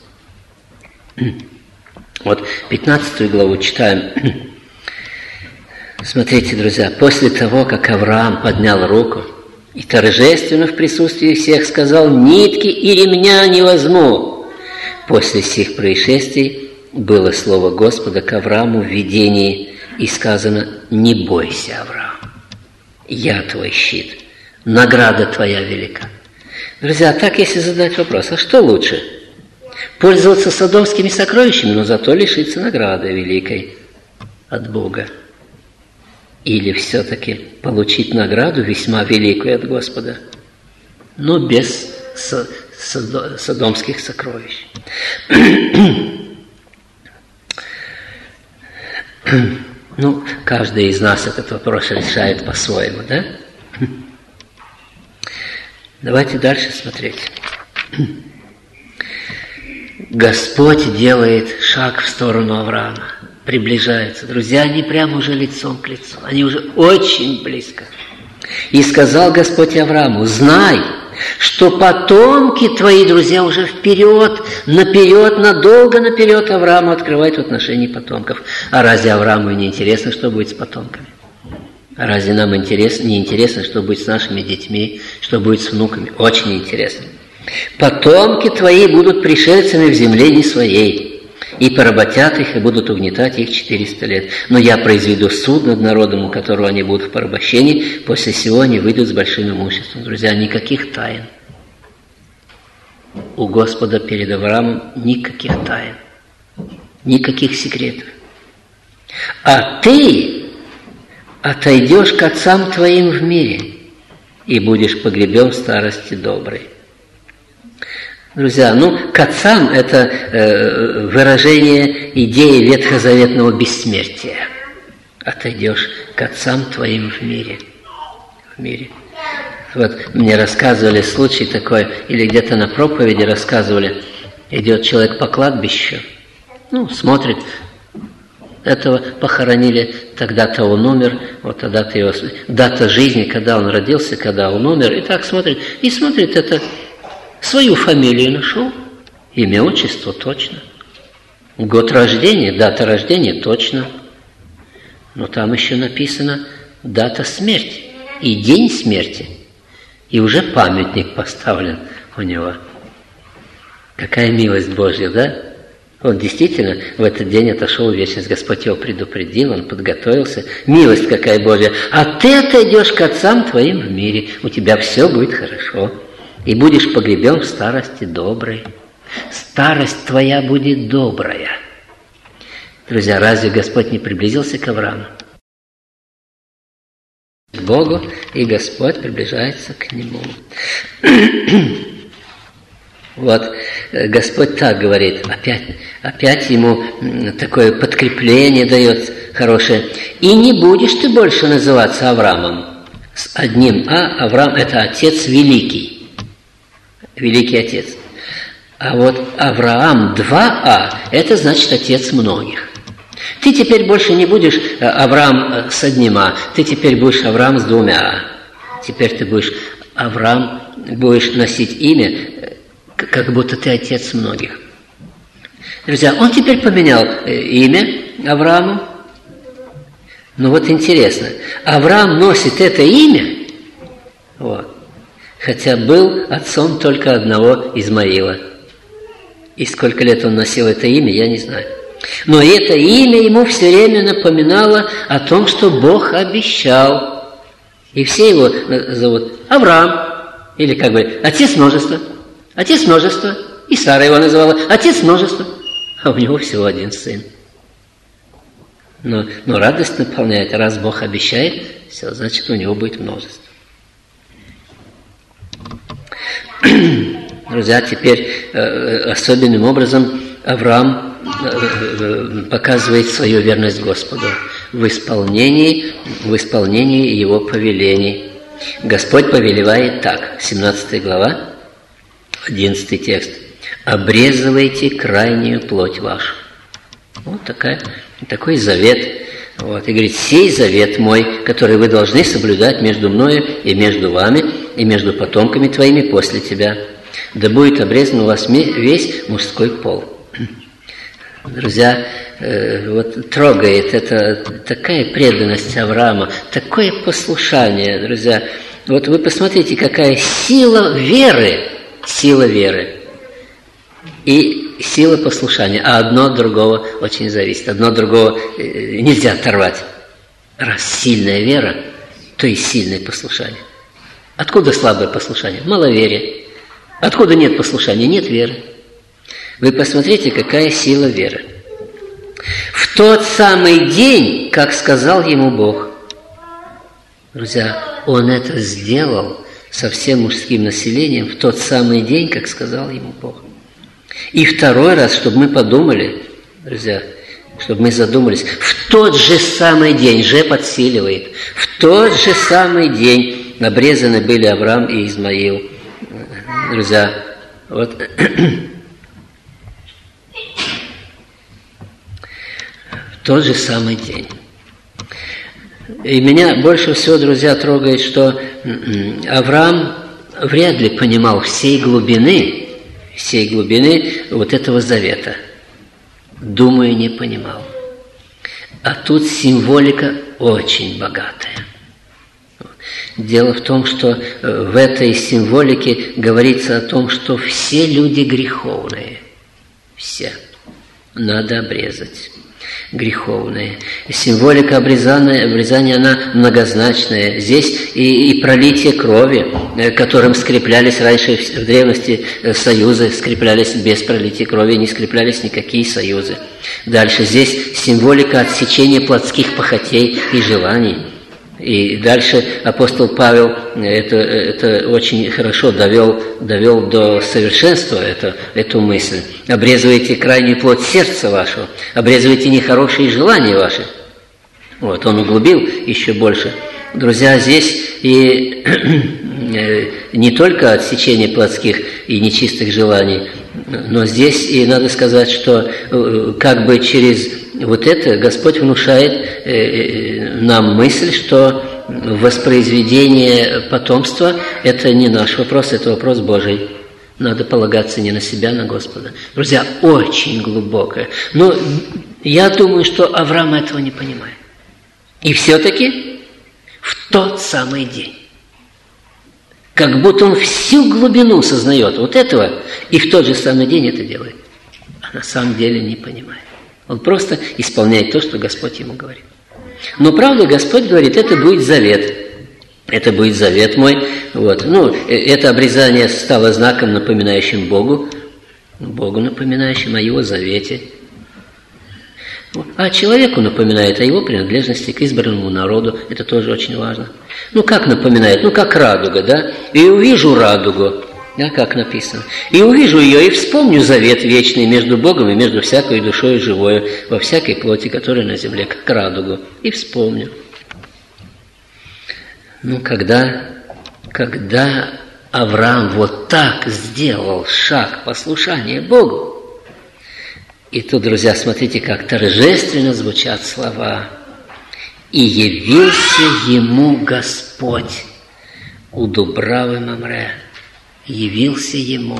Вот пятнадцатую главу читаем. Смотрите, друзья, после того, как Авраам поднял руку и торжественно в присутствии всех сказал: нитки и ремня не возьму. После сих происшествий было слово Господа к Аврааму в видении, и сказано: не бойся, Авраам, я твой щит, награда твоя велика. Друзья, так если задать вопрос: а что лучше? Пользоваться содомскими сокровищами, но зато лишиться награды великой от Бога? Или все-таки получить награду весьма великую от Господа, но без содомских сокровищ? Ну, каждый из нас этот вопрос решает по-своему, да? Давайте дальше смотреть. Господь делает шаг в сторону Авраама, приближается. Друзья, они прямо уже лицом к лицу, они уже очень близко. И сказал Господь Аврааму: знай, что потомки твои, друзья, уже вперед, наперед, надолго наперед Аврааму открывают в отношении потомков. А разве Аврааму не интересно, что будет с потомками? А разве нам интересно, не интересно, что будет с нашими детьми, что будет с внуками? Очень интересно. Потомки твои будут пришельцами в земле не своей, и поработят их, и будут угнетать их четыреста лет. Но я произведу суд над народом, у которого они будут в порабощении, после сего они выйдут с большим имуществом. Друзья, никаких тайн. У Господа перед Авраамом никаких тайн, никаких секретов. А ты отойдешь к отцам твоим в мире и будешь погребен в старости доброй. Друзья, ну, к отцам – это э, выражение идеи ветхозаветного бессмертия. Отойдешь к отцам твоим в мире. В мире. Вот мне рассказывали случай такой, или где-то на проповеди рассказывали, идет человек по кладбищу, ну, смотрит, этого похоронили, тогда-то он умер, вот тогда-то его дата жизни, когда он родился, когда он умер, и так смотрит, и смотрит, это свою фамилию нашел, имя, отчество точно, год рождения, дата рождения точно, но там еще написано дата смерти и день смерти, и уже памятник поставлен у него. Какая милость Божья, да? Он действительно в этот день отошел в вечность. Господь его предупредил, он подготовился. Милость какая Божья. А ты отойдешь к отцам твоим в мире. У тебя все будет хорошо. И будешь погребен в старости доброй. Старость твоя будет добрая. Друзья, разве Господь не приблизился к Аврааму? К Богу, и Господь приближается к нему. Вот, Господь так говорит, опять, опять ему такое подкрепление дает хорошее. И не будешь ты больше называться Авраамом с одним А. Авраам – это Отец Великий, Великий Отец. А вот Авраам два А – это значит Отец многих. Ты теперь больше не будешь Авраам с одним А, ты теперь будешь Авраам с двумя А. Теперь ты будешь Авраам, будешь носить имя, как будто ты отец многих. Друзья, он теперь поменял имя Аврааму. Но вот интересно, Авраам носит это имя, вот, хотя был отцом только одного Измаила. И сколько лет он носил это имя, я не знаю. Но это имя ему все время напоминало о том, что Бог обещал. И все его зовут Авраам, или как бы отец множества. Отец множества, и Сара его называла отец множества, а у него всего один сын. Но, но радость наполняет, раз Бог обещает, все, значит, у него будет множество. Друзья, теперь э, особенным образом Авраам э, показывает свою верность Господу в исполнении, в исполнении его повелений. Господь повелевает так, семнадцатая глава, одиннадцатый текст. «Обрезывайте крайнюю плоть вашу». Вот такая, такой завет. Вот. И говорит, «Сей завет мой, который вы должны соблюдать между мною и между вами, и между потомками твоими после тебя. Да будет обрезан у вас весь мужской пол». Друзья, э, вот трогает это такая преданность Авраама, такое послушание, друзья. Вот вы посмотрите, какая сила веры, сила веры и сила послушания. А одно от другого очень зависит. Одно от другого нельзя оторвать. Раз сильная вера, то и сильное послушание. Откуда слабое послушание? Маловерие. Откуда нет послушания? Нет веры. Вы посмотрите, какая сила веры. В тот самый день, как сказал ему Бог. Друзья, он это сделал со всем мужским населением в тот самый день, как сказал ему Бог. И второй раз, чтобы мы подумали, друзья, чтобы мы задумались, в тот же самый день, же подсиливает, в тот же самый день обрезаны были Авраам и Измаил. Друзья, вот в тот же самый день. И меня больше всего, друзья, трогает, что Авраам вряд ли понимал всей глубины, всей глубины вот этого завета. Думаю, не понимал. А тут символика очень богатая. Дело в том, что в этой символике говорится о том, что все люди греховные. Все. Надо обрезать. Греховные. Символика обрезания, обрезания она многозначная. Здесь и, и пролитие крови, которым скреплялись раньше в древности союзы, скреплялись без пролития крови, не скреплялись никакие союзы. Дальше здесь символика отсечения плотских похотей и желаний. И дальше апостол Павел это, это очень хорошо довел, довел до совершенства эту, эту мысль. Обрезывайте крайнюю плоть сердца вашего, обрезывайте нехорошие желания ваши. Вот, он углубил еще больше. Друзья, здесь и не только отсечение плотских и нечистых желаний, но здесь и надо сказать, что как бы через вот это Господь внушает нам мысль, что воспроизведение потомства – это не наш вопрос, это вопрос Божий. Надо полагаться не на себя, а на Господа. Друзья, очень глубокое. Но я думаю, что Авраам этого не понимает. И все-таки в тот самый день, как будто он всю глубину сознает вот этого, и в тот же самый день это делает. А на самом деле не понимает. Он просто исполняет то, что Господь ему говорит. Но правда, Господь говорит, это будет завет. Это будет завет мой. Вот. Ну, это обрезание стало знаком, напоминающим Богу, Богу напоминающим о Его завете. А человеку напоминает о его принадлежности к избранному народу. Это тоже очень важно. Ну, как напоминает? Ну, как радуга, да? «И увижу радугу», да, как написано. «И увижу ее, и вспомню завет вечный между Богом и между всякой душой живою, во всякой плоти, которая на земле, как радугу, и вспомню». Ну, когда, когда Авраам вот так сделал шаг послушания Богу, и тут, друзья, смотрите, как торжественно звучат слова. «И явился ему Господь у Дубравы Мамре». Явился ему.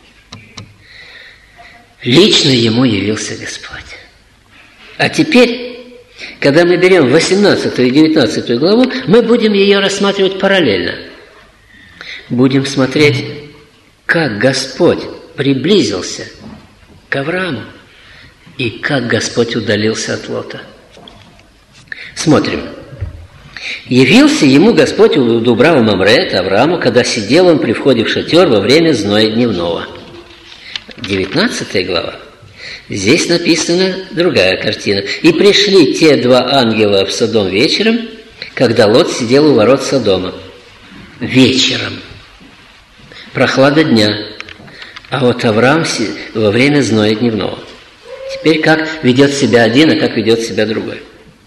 Лично ему явился Господь. А теперь, когда мы берем восемнадцатую и девятнадцатую главу, мы будем ее рассматривать параллельно. Будем смотреть, как Господь приблизился к Аврааму и как Господь удалился от Лота. Смотрим. «Явился ему Господь у Дубравы Мамре», это Аврааму, когда сидел он при входе в шатер во время зноя дневного. девятнадцатая глава. Здесь написана другая картина. «И пришли те два ангела в Содом вечером, когда Лот сидел у ворот Содома». Вечером. Прохлада дня. А вот Авраам во время зноя дневного. Теперь как ведет себя один, а как ведет себя другой.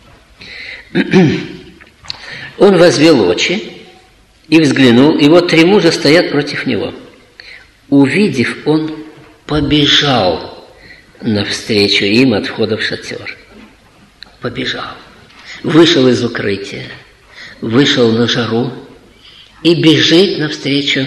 Он возвел очи и взглянул, и вот три мужа стоят против него. Увидев, он побежал навстречу им от входа в шатер. Побежал. Вышел из укрытия, вышел на жару и бежит навстречу,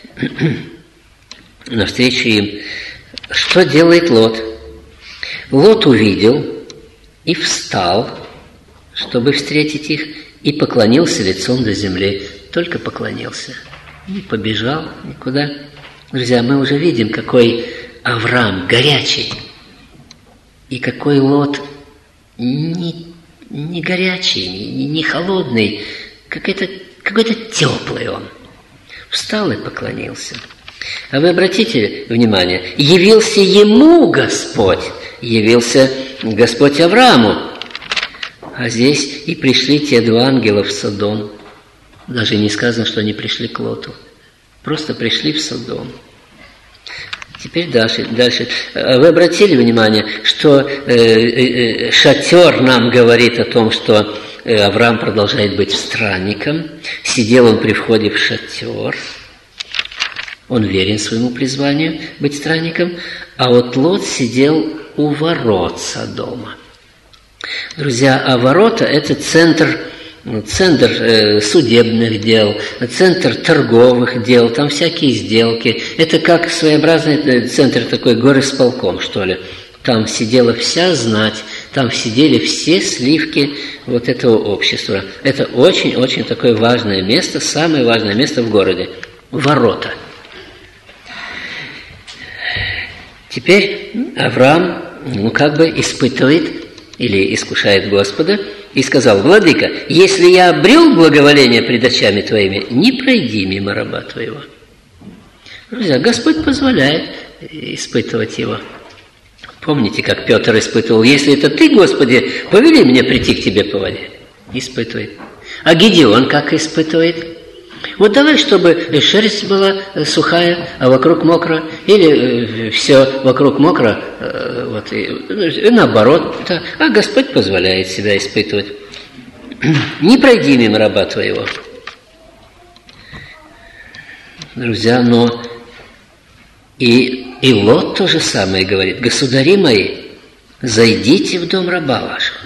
навстречу им. Что делает Лот? Лот увидел и встал, чтобы встретить их, и поклонился лицом до земли. Только поклонился. Не побежал никуда. Друзья, мы уже видим, какой Авраам горячий. И какой Лот не, не горячий, не, не холодный. Какой-то, какой-то теплый он. Встал и поклонился. А вы обратите внимание, явился ему Господь. Явился Господь Аврааму. А здесь и пришли те два ангела в Содом. Даже не сказано, что они пришли к Лоту. Просто пришли в Содом. Теперь дальше. дальше. Вы обратили внимание, что э, э, шатер нам говорит о том, что Авраам продолжает быть странником. Сидел он при входе в шатер. Он верен своему призванию быть странником. А вот Лот сидел у ворот Содома. Друзья, а ворота – это центр, центр э, судебных дел, центр торговых дел, там всякие сделки. Это как своеобразный центр такой горисполком, что ли. Там сидела вся знать, там сидели все сливки вот этого общества. Это очень-очень такое важное место, самое важное место в городе – ворота. Теперь Авраам, ну, как бы испытывает или искушает Господа, и сказал: «Владыка, если я обрел благоволение пред очами твоими, не пройди мимо раба твоего». Друзья, Господь позволяет испытывать его. Помните, как Петр испытывал: «Если это ты, Господи, повели мне прийти к тебе по воде». Испытывает. А Гедеон как испытывает? Вот давай, чтобы шерсть была сухая, а вокруг мокро, или все вокруг мокро, вот, и, и наоборот. Да. А Господь позволяет себя испытывать. Не пройди мимо раба твоего. Друзья, но и, и Лот то же самое говорит: «Государи мои, зайдите в дом раба вашего.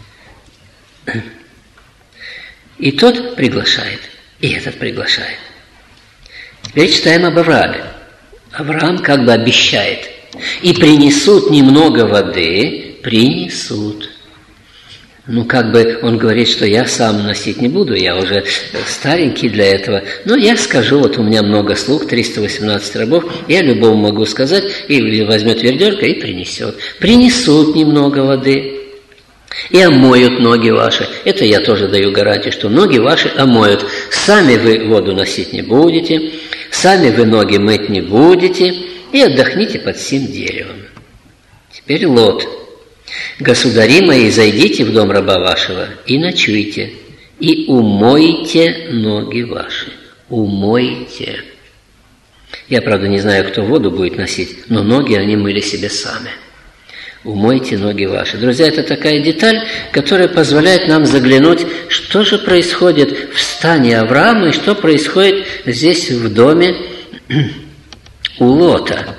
И тот приглашает, и этот приглашает. Теперь читаем об Аврааме. Авраам как бы обещает. И принесут немного воды, принесут. Ну, как бы он говорит, что я сам носить не буду, я уже старенький для этого. Но я скажу, вот у меня много слуг, триста восемнадцать рабов, я любому могу сказать, и возьмет ведерко и принесет. Принесут немного воды и омоют ноги ваши. Это я тоже даю гарантию, что ноги ваши омоют. Сами вы воду носить не будете, сами вы ноги мыть не будете, и отдохните под сим деревом. Теперь Лот. Государи мои, зайдите в дом раба вашего и ночуйте, и умойте ноги ваши. Умойте. Я, правда, не знаю, кто воду будет носить, но ноги они мыли себе сами. Умойте ноги ваши. Друзья, это такая деталь, которая позволяет нам заглянуть, что же происходит в стане Авраама и что происходит здесь в доме у Лота.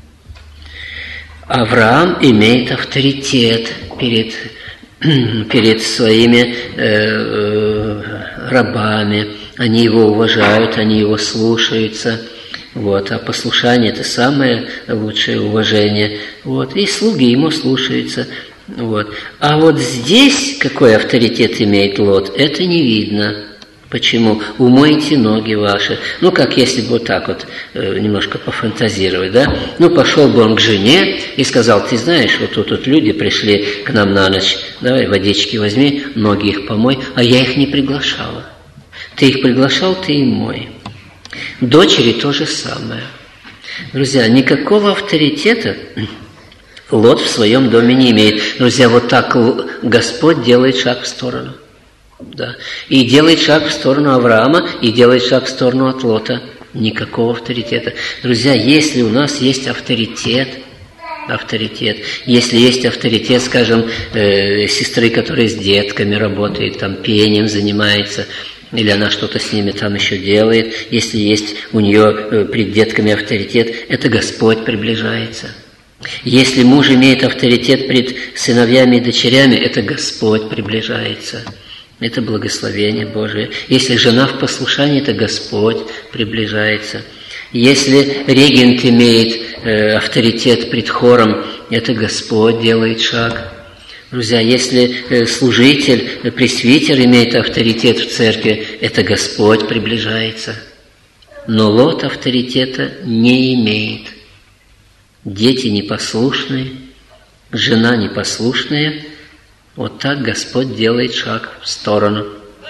Авраам имеет авторитет перед, перед своими э, рабами. Они его уважают, они его слушаются. Вот, а послушание – это самое лучшее уважение. Вот, и слуги ему слушаются. Вот. А вот здесь какой авторитет имеет Лот, это не видно. Почему? Умойте ноги ваши. Ну, как если бы вот так вот э, немножко пофантазировать, да? Ну, пошел бы он к жене и сказал: ты знаешь, вот тут вот люди пришли к нам на ночь, давай водички возьми, ноги их помой, а я их не приглашала. Ты их приглашал, ты им мой. Дочери то же самое. Друзья, никакого авторитета Лот в своем доме не имеет. Друзья, вот так Господь делает шаг в сторону. Да. И делает шаг в сторону Авраама, и делает шаг в сторону от Лота. Никакого авторитета. Друзья, если у нас есть авторитет, авторитет, если есть авторитет, скажем, э, сестры, которая с детками работает, там пением занимается, или она что-то с ними там еще делает, если есть у нее э, пред детками авторитет, это Господь приближается. Если муж имеет авторитет пред сыновьями и дочерями, это Господь приближается. Это благословение Божие. Если жена в послушании, это Господь приближается. Если регент имеет э, авторитет пред хором, это Господь делает шаг. Друзья, если э, служитель, э, пресвитер имеет авторитет в церкви, это Господь приближается. Но Лот авторитета не имеет. Дети непослушные, жена непослушная. Вот так Господь делает шаг в сторону.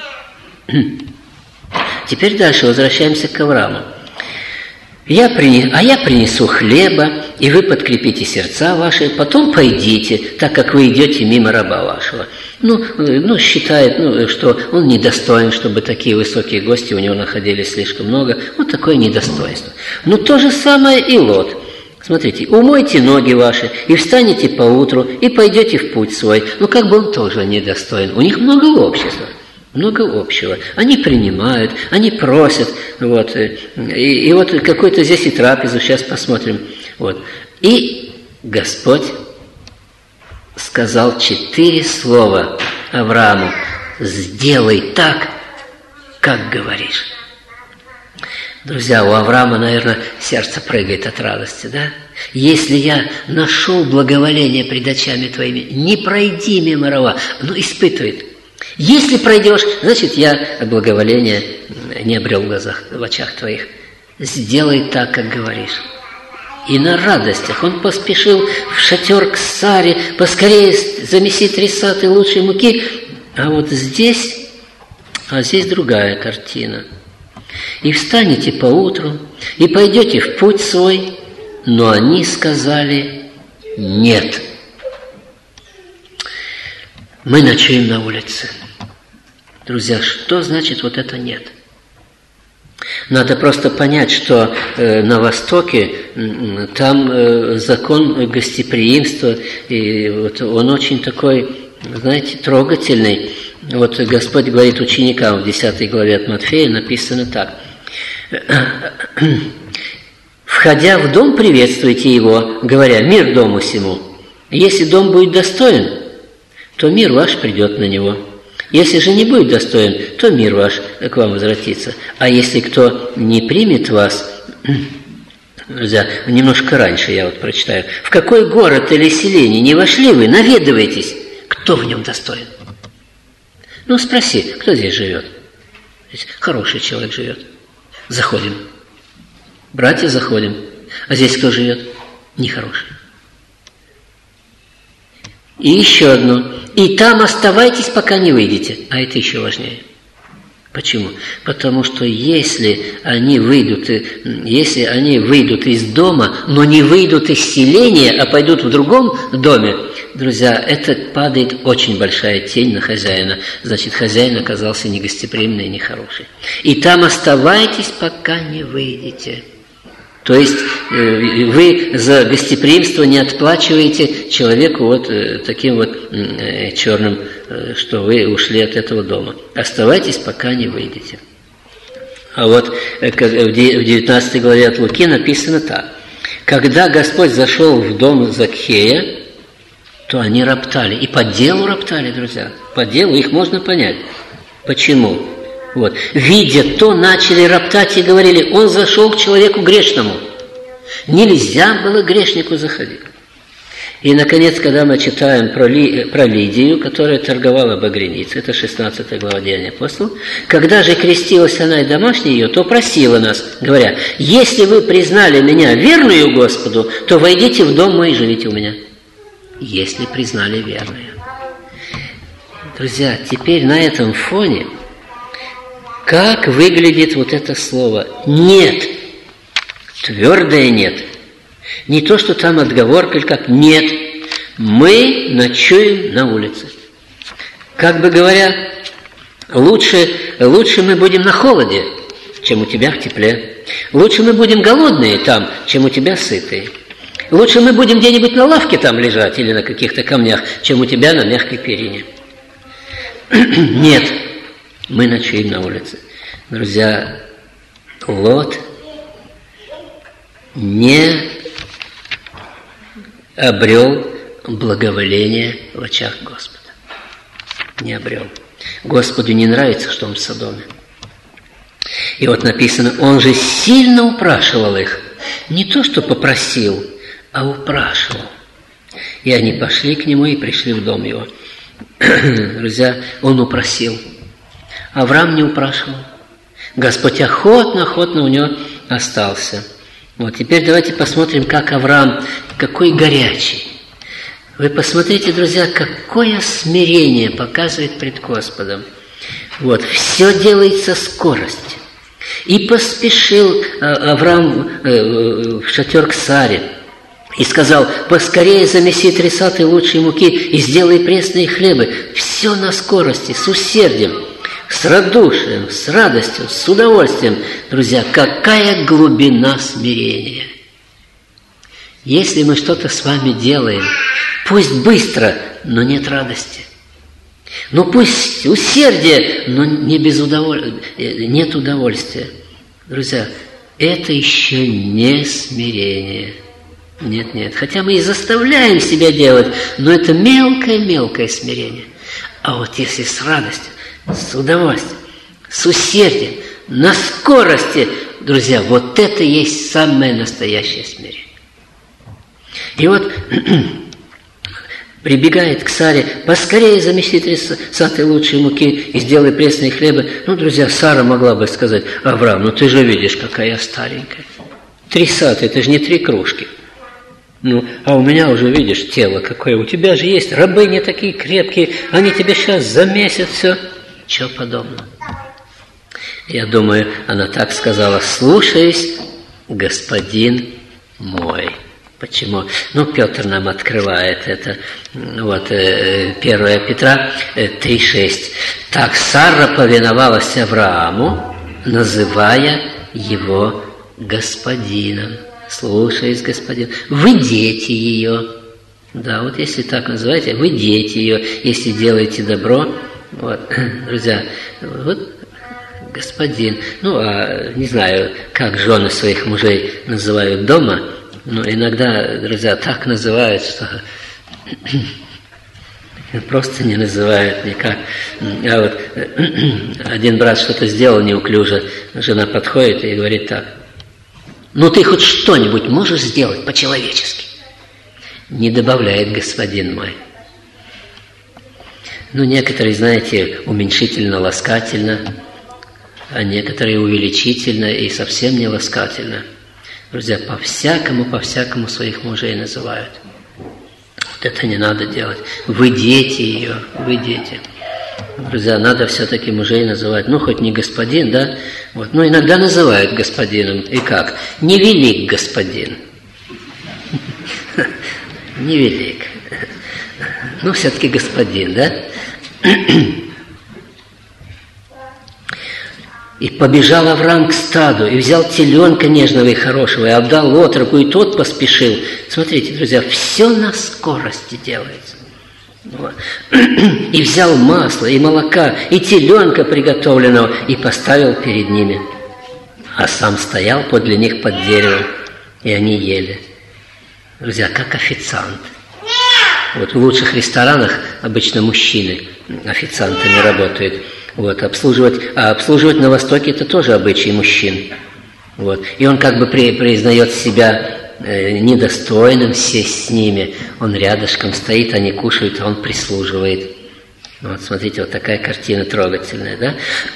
Теперь дальше возвращаемся к Аврааму. Я принес, а я принесу хлеба, и вы подкрепите сердца ваши, потом пойдите, так как вы идете мимо раба вашего. Ну, ну считает, ну, что он недостоин, чтобы такие высокие гости у него находились слишком много. Вот такое недостоинство. Но то же самое и Лот. Смотрите, умойте ноги ваши, и встанете поутру, и пойдете в путь свой. Ну, как бы он тоже недостоин. У них много общества, много общего. Они принимают, они просят. Вот. И, и вот какой-то здесь и трапезу, сейчас посмотрим. Вот. И Господь сказал четыре слова Аврааму: сделай так, как говоришь. Друзья, у Авраама, наверное, сердце прыгает от радости, да? Если я нашел благоволение пред очами твоими, не пройди мимо раба, но испытывает. Если пройдешь, значит, я благоволение не обрел в глазах, в очах твоих. Сделай так, как говоришь. И на радостях он поспешил в шатер к Саре, поскорее замеси три саты лучшей муки. А вот здесь, а здесь другая картина. И встанете поутру, и пойдете в путь свой, но они сказали нет. Мы ночуем на улице. Друзья, что значит вот это нет? Надо просто понять, что э, на Востоке э, там э, закон гостеприимства, и вот он очень такой, знаете, трогательный. Вот Господь говорит ученикам в десятой главе от Матфея, написано так: «Входя в дом, приветствуйте его, говоря: мир дому сему. Если дом будет достоин, то мир ваш придет на него. Если же не будет достоин, то мир ваш к вам возвратится. А если кто не примет вас, друзья, немножко раньше я вот прочитаю. В какой город или селение не вошли вы, наведывайтесь, кто в нем достоин. Ну, спроси, кто здесь живет? Здесь хороший человек живет. Заходим. Братья, заходим. А здесь кто живет? Нехороший. И еще одно. И там оставайтесь, пока не выйдете. А это еще важнее. Почему? Потому что если они выйдут, если они выйдут из дома, но не выйдут из селения, а пойдут в другом доме, друзья, это падает очень большая тень на хозяина. Значит, хозяин оказался негостеприимный и нехороший. И там оставайтесь, пока не выйдете. То есть вы за гостеприимство не отплачиваете человеку вот таким вот черным, что вы ушли от этого дома. Оставайтесь, пока не выйдете. А вот в девятнадцатой главе от Луки написано так. Когда Господь зашел в дом Закхея, то они роптали. И по делу роптали, друзья. По делу их можно понять. Почему? Вот. Видя то, начали роптать и говорили, он зашел к человеку грешному. Нельзя было грешнику заходить. И, наконец, когда мы читаем про, Ли, про Лидию, которая торговала багряницей, это шестнадцатая глава Деяний апостолов, когда же крестилась она и домашняя ее, то просила нас, говоря, если вы признали меня верную Господу, то войдите в дом мой и живите у меня. Если признали верную. Друзья, теперь на этом фоне как выглядит вот это слово «нет». Твердое «нет». Не то, что там отговорка, или как «нет». Мы ночуем на улице. Как бы говоря, лучше, лучше мы будем на холоде, чем у тебя в тепле. Лучше мы будем голодные там, чем у тебя сытые. Лучше мы будем где-нибудь на лавке там лежать или на каких-то камнях, чем у тебя на мягкой перине. Нет. Мы ночуем на улице. Друзья, Лот не обрел благоволение в очах Господа. Не обрел. Господу не нравится, что он в Содоме. И вот написано, он же сильно упрашивал их. Не то, что попросил, а упрашивал. И они пошли к нему и пришли в дом его. Друзья, он упросил. Авраам не упрашивал. Господь охотно-охотно у него остался. Вот теперь давайте посмотрим, как Авраам, какой горячий. Вы посмотрите, друзья, какое смирение показывает пред Господом. Вот, все делается скоростью. И поспешил Авраам в шатер к Саре. И сказал, поскорее замеси три саты лучшей муки и сделай пресные хлебы. Все на скорости, с усердием. С радушием, с радостью, с удовольствием. Друзья, какая глубина смирения. Если мы что-то с вами делаем, пусть быстро, но нет радости. Ну пусть усердие, но не без удоволь... нет удовольствия. Друзья, это еще не смирение. Нет, нет. Хотя мы и заставляем себя делать, но это мелкое-мелкое смирение. А вот если с радостью, с удовольствием, с усердием, на скорости, друзья, вот это и есть самое настоящее смирение. И вот прибегает к Саре, поскорее замеси три саты лучшей муки и сделай пресные хлебы. Ну, друзья, Сара могла бы сказать, Авраам, ну ты же видишь, какая я старенькая. Три саты, это же не три кружки. Ну, а у меня уже, видишь, тело какое. У тебя же есть рабыни такие крепкие, они тебе сейчас замесят все. Чего подобного? Я думаю, она так сказала, слушаюсь, господин мой. Почему? Ну, Петр нам открывает это. Вот, первое Петра три шесть. Так Сара повиновалась Аврааму, называя его господином. Слушаясь, господин. Вы дети ее. Да, вот если так называете, вы дети ее, если делаете добро. Вот, друзья, вот господин. Ну, а не знаю, как жены своих мужей называют дома, но иногда, друзья, так называют, что Просто не называют никак. А вот один брат что-то сделал неуклюже, жена подходит и говорит так: ну ты хоть что-нибудь можешь сделать по-человечески? Не добавляет господин мой. Ну, некоторые, знаете, уменьшительно-ласкательно, а некоторые увеличительно и совсем не ласкательно. Друзья, по-всякому, по-всякому своих мужей называют. Вот это не надо делать. Вы дети ее, вы дети. Друзья, надо все-таки мужей называть, ну, хоть не господин, да? Вот. Но иногда называют господином. И как? Невелик господин. Невелик. Ну, все-таки господин, да? И побежал Авраам к стаду, и взял теленка нежного и хорошего, и отдал отроку, и тот поспешил. Смотрите, друзья, все на скорости делается. Вот. И взял масло, и молока, и теленка приготовленного, и поставил перед ними. А сам стоял подле них под деревом, и они ели. Друзья, как официант. Вот в лучших ресторанах обычно мужчины официантами работают. Вот, обслуживать, а обслуживать на Востоке это тоже обычай мужчин. Вот. И он как бы при, признает себя э, недостойным сесть с ними. Он рядышком стоит, они кушают, а он прислуживает. Вот, смотрите, вот такая картина трогательная, да?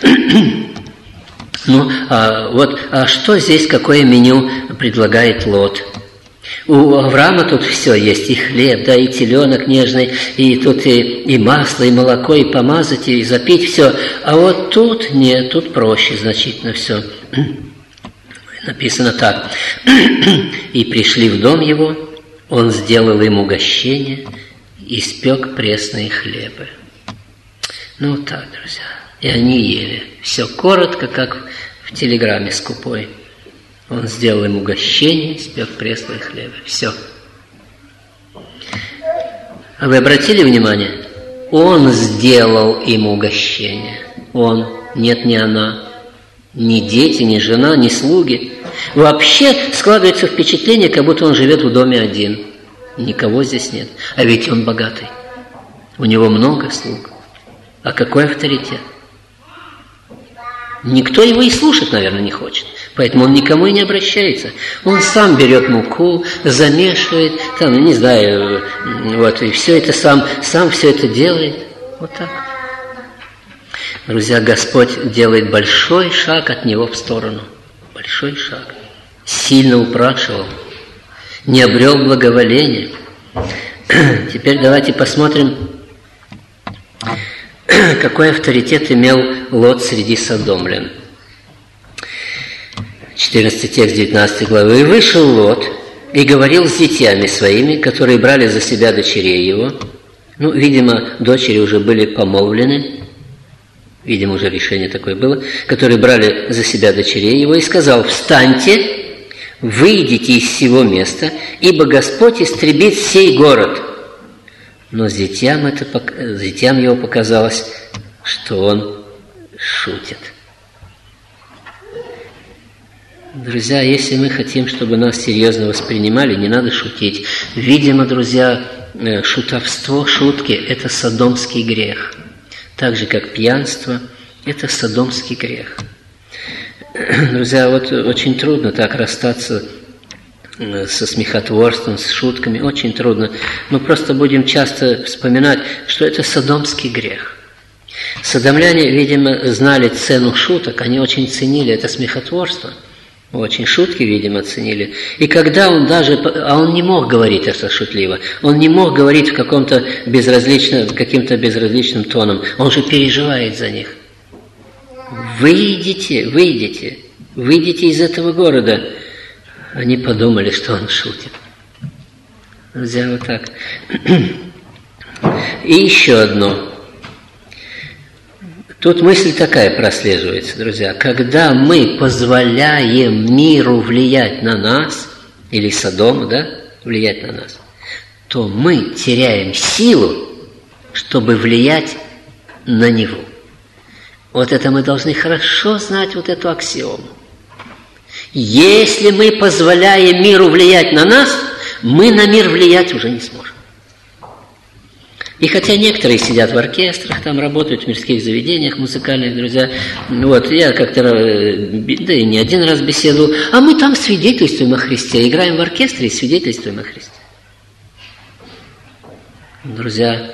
Ну, а, вот, а что здесь, какое меню предлагает Лот? У Авраама тут все есть, и хлеб, да, и теленок нежный, и тут и, и масло, и молоко, и помазать, и запить все. А вот тут нет, тут проще значительно все. Написано так. И пришли в дом его, он сделал им угощение, и испек пресные хлебы. Ну вот так, друзья. И они ели. Все коротко, как в телеграмме скупой. Он сделал им угощение, испек пресные хлебы. Все. А вы обратили внимание? Он сделал им угощение. Он, нет, не она. Ни дети, ни жена, ни слуги. Вообще складывается впечатление, как будто он живет в доме один. Никого здесь нет. А ведь он богатый. У него много слуг. А какой авторитет? Никто его и слушать, наверное, не хочет. Поэтому он никому и не обращается. Он сам берет муку, замешивает, там, не знаю, вот, и все это сам, сам все это делает. Вот так. Друзья, Господь делает большой шаг от него в сторону. Большой шаг. Сильно упрашивал. Не обрел благоволения. Теперь давайте посмотрим, какой авторитет имел Лот среди содомлян. четырнадцатый текст девятнадцатой главы. «И вышел Лот, и говорил с детьями своими, которые брали за себя дочерей его». Ну, видимо, дочери уже были помолвлены, видимо, уже решение такое было, которые брали за себя дочерей его, и сказал: «Встаньте, выйдите из сего места, ибо Господь истребит сей город». Но зятьям, это, зятьям его показалось, что он шутит. Друзья, если мы хотим, чтобы нас серьезно воспринимали, не надо шутить. Видимо, друзья, шутовство, шутки – это содомский грех. Так же, как пьянство – это содомский грех. Друзья, вот очень трудно так расстаться со смехотворством, с шутками, очень трудно. Мы просто будем часто вспоминать, что это содомский грех. Содомляне, видимо, знали цену шуток, они очень ценили это смехотворство. Очень шутки, видимо, ценили. И когда он даже... А он не мог говорить это шутливо. Он не мог говорить в каком-то безразличном, каким-то безразличным тоном. Он же переживает за них. «Выйдите, выйдите, выйдите из этого города». Они подумали, что он шутит. Друзья, вот так. И еще одно. Тут мысль такая прослеживается, друзья. Когда мы позволяем миру влиять на нас, или Содому, да, влиять на нас, то мы теряем силу, чтобы влиять на него. Вот это мы должны хорошо знать, вот эту аксиому. Если мы позволяем миру влиять на нас, мы на мир влиять уже не сможем. И хотя некоторые сидят в оркестрах, там работают в мирских заведениях музыкальных, друзья, вот, я как-то, да и не один раз беседовал, а мы там свидетельствуем о Христе, играем в оркестре и свидетельствуем о Христе. Друзья,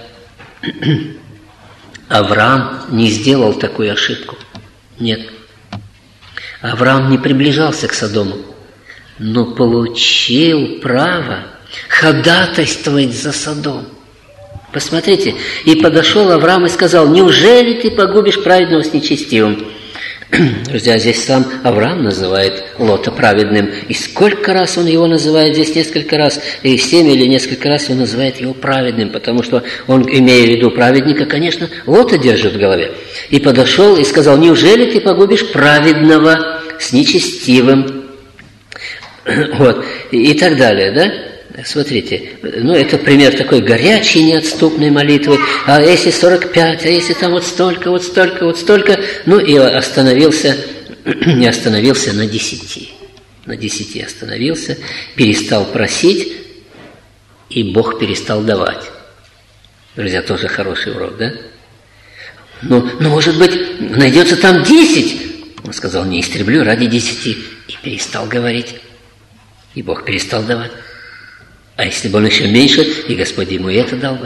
Авраам не сделал такую ошибку. Нет. Авраам не приближался к Содому, но получил право ходатайствовать за Содом. Посмотрите, и подошел Авраам и сказал: неужели ты погубишь праведного с нечестивым? Друзья, здесь сам Авраам называет Лота праведным. И сколько раз он его называет, здесь несколько раз, и семь или несколько раз он называет его праведным, потому что он, имея в виду праведника, конечно, Лота держит в голове. И подошел и сказал: неужели ты погубишь праведного с нечестивым? Вот, и, и так далее, да? Смотрите, ну это пример такой горячей, неотступной молитвы. А если сорок пять, а если там вот столько, вот столько, вот столько. Ну и остановился, не остановился на десяти. На десяти остановился, перестал просить, и Бог перестал давать. Друзья, тоже хороший урок, да? Ну, ну может быть, найдется там десять. Он сказал: не истреблю ради десяти. И перестал говорить. И Бог перестал давать. А если бы он еще меньше, и Господь ему и это дал бы.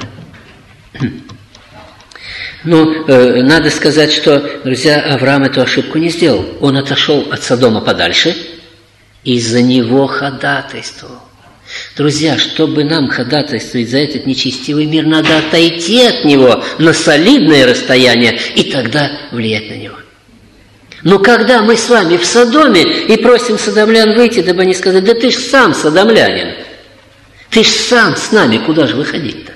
Ну, э, надо сказать, что, друзья, Авраам эту ошибку не сделал. Он отошел от Содома подальше и за него ходатайствовал. Друзья, чтобы нам ходатайствовать за этот нечестивый мир, надо отойти от него на солидное расстояние и тогда влиять на него. Но когда мы с вами в Содоме и просим содомлян выйти, дабы они сказали: да ты ж сам содомлянин, ты ж сам с нами, куда же выходить-то?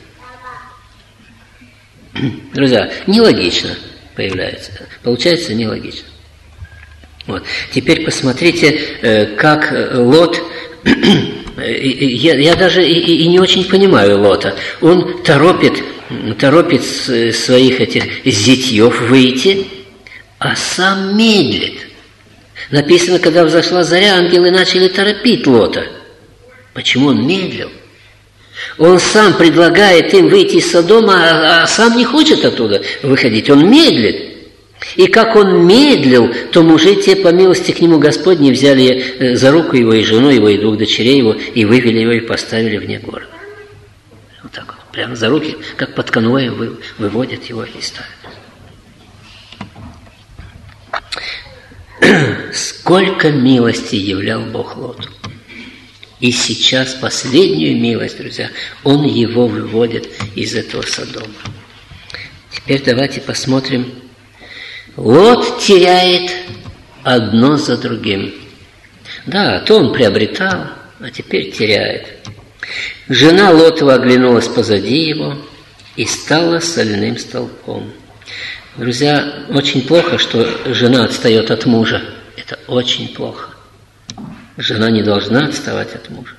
Друзья, нелогично появляется. Получается нелогично. Вот. Теперь посмотрите, как Лот... Я, я даже и, и не очень понимаю Лота. Он торопит, торопит своих этих зятьев выйти, а сам медлит. Написано, когда взошла заря, ангелы начали торопить Лота. Почему он медлил? Он сам предлагает им выйти из Содома, а, а сам не хочет оттуда выходить. Он медлит. И как он медлил, то мужи те, по милости к нему Господней, взяли за руку его и жену его, и двух дочерей его, и вывели его, и поставили вне города. Вот так вот, прямо за руки, как под конвоем выводят его и ставят. Сколько милости являл Бог Лоту. И сейчас последнюю милость, друзья, Он его выводит из этого Содома. Теперь давайте посмотрим. Лот теряет одно за другим. Да, то он приобретал, а теперь теряет. Жена Лотова оглянулась позади его и стала соляным столпом. Друзья, очень плохо, что жена отстает от мужа. Это очень плохо. Жена не должна отставать от мужа.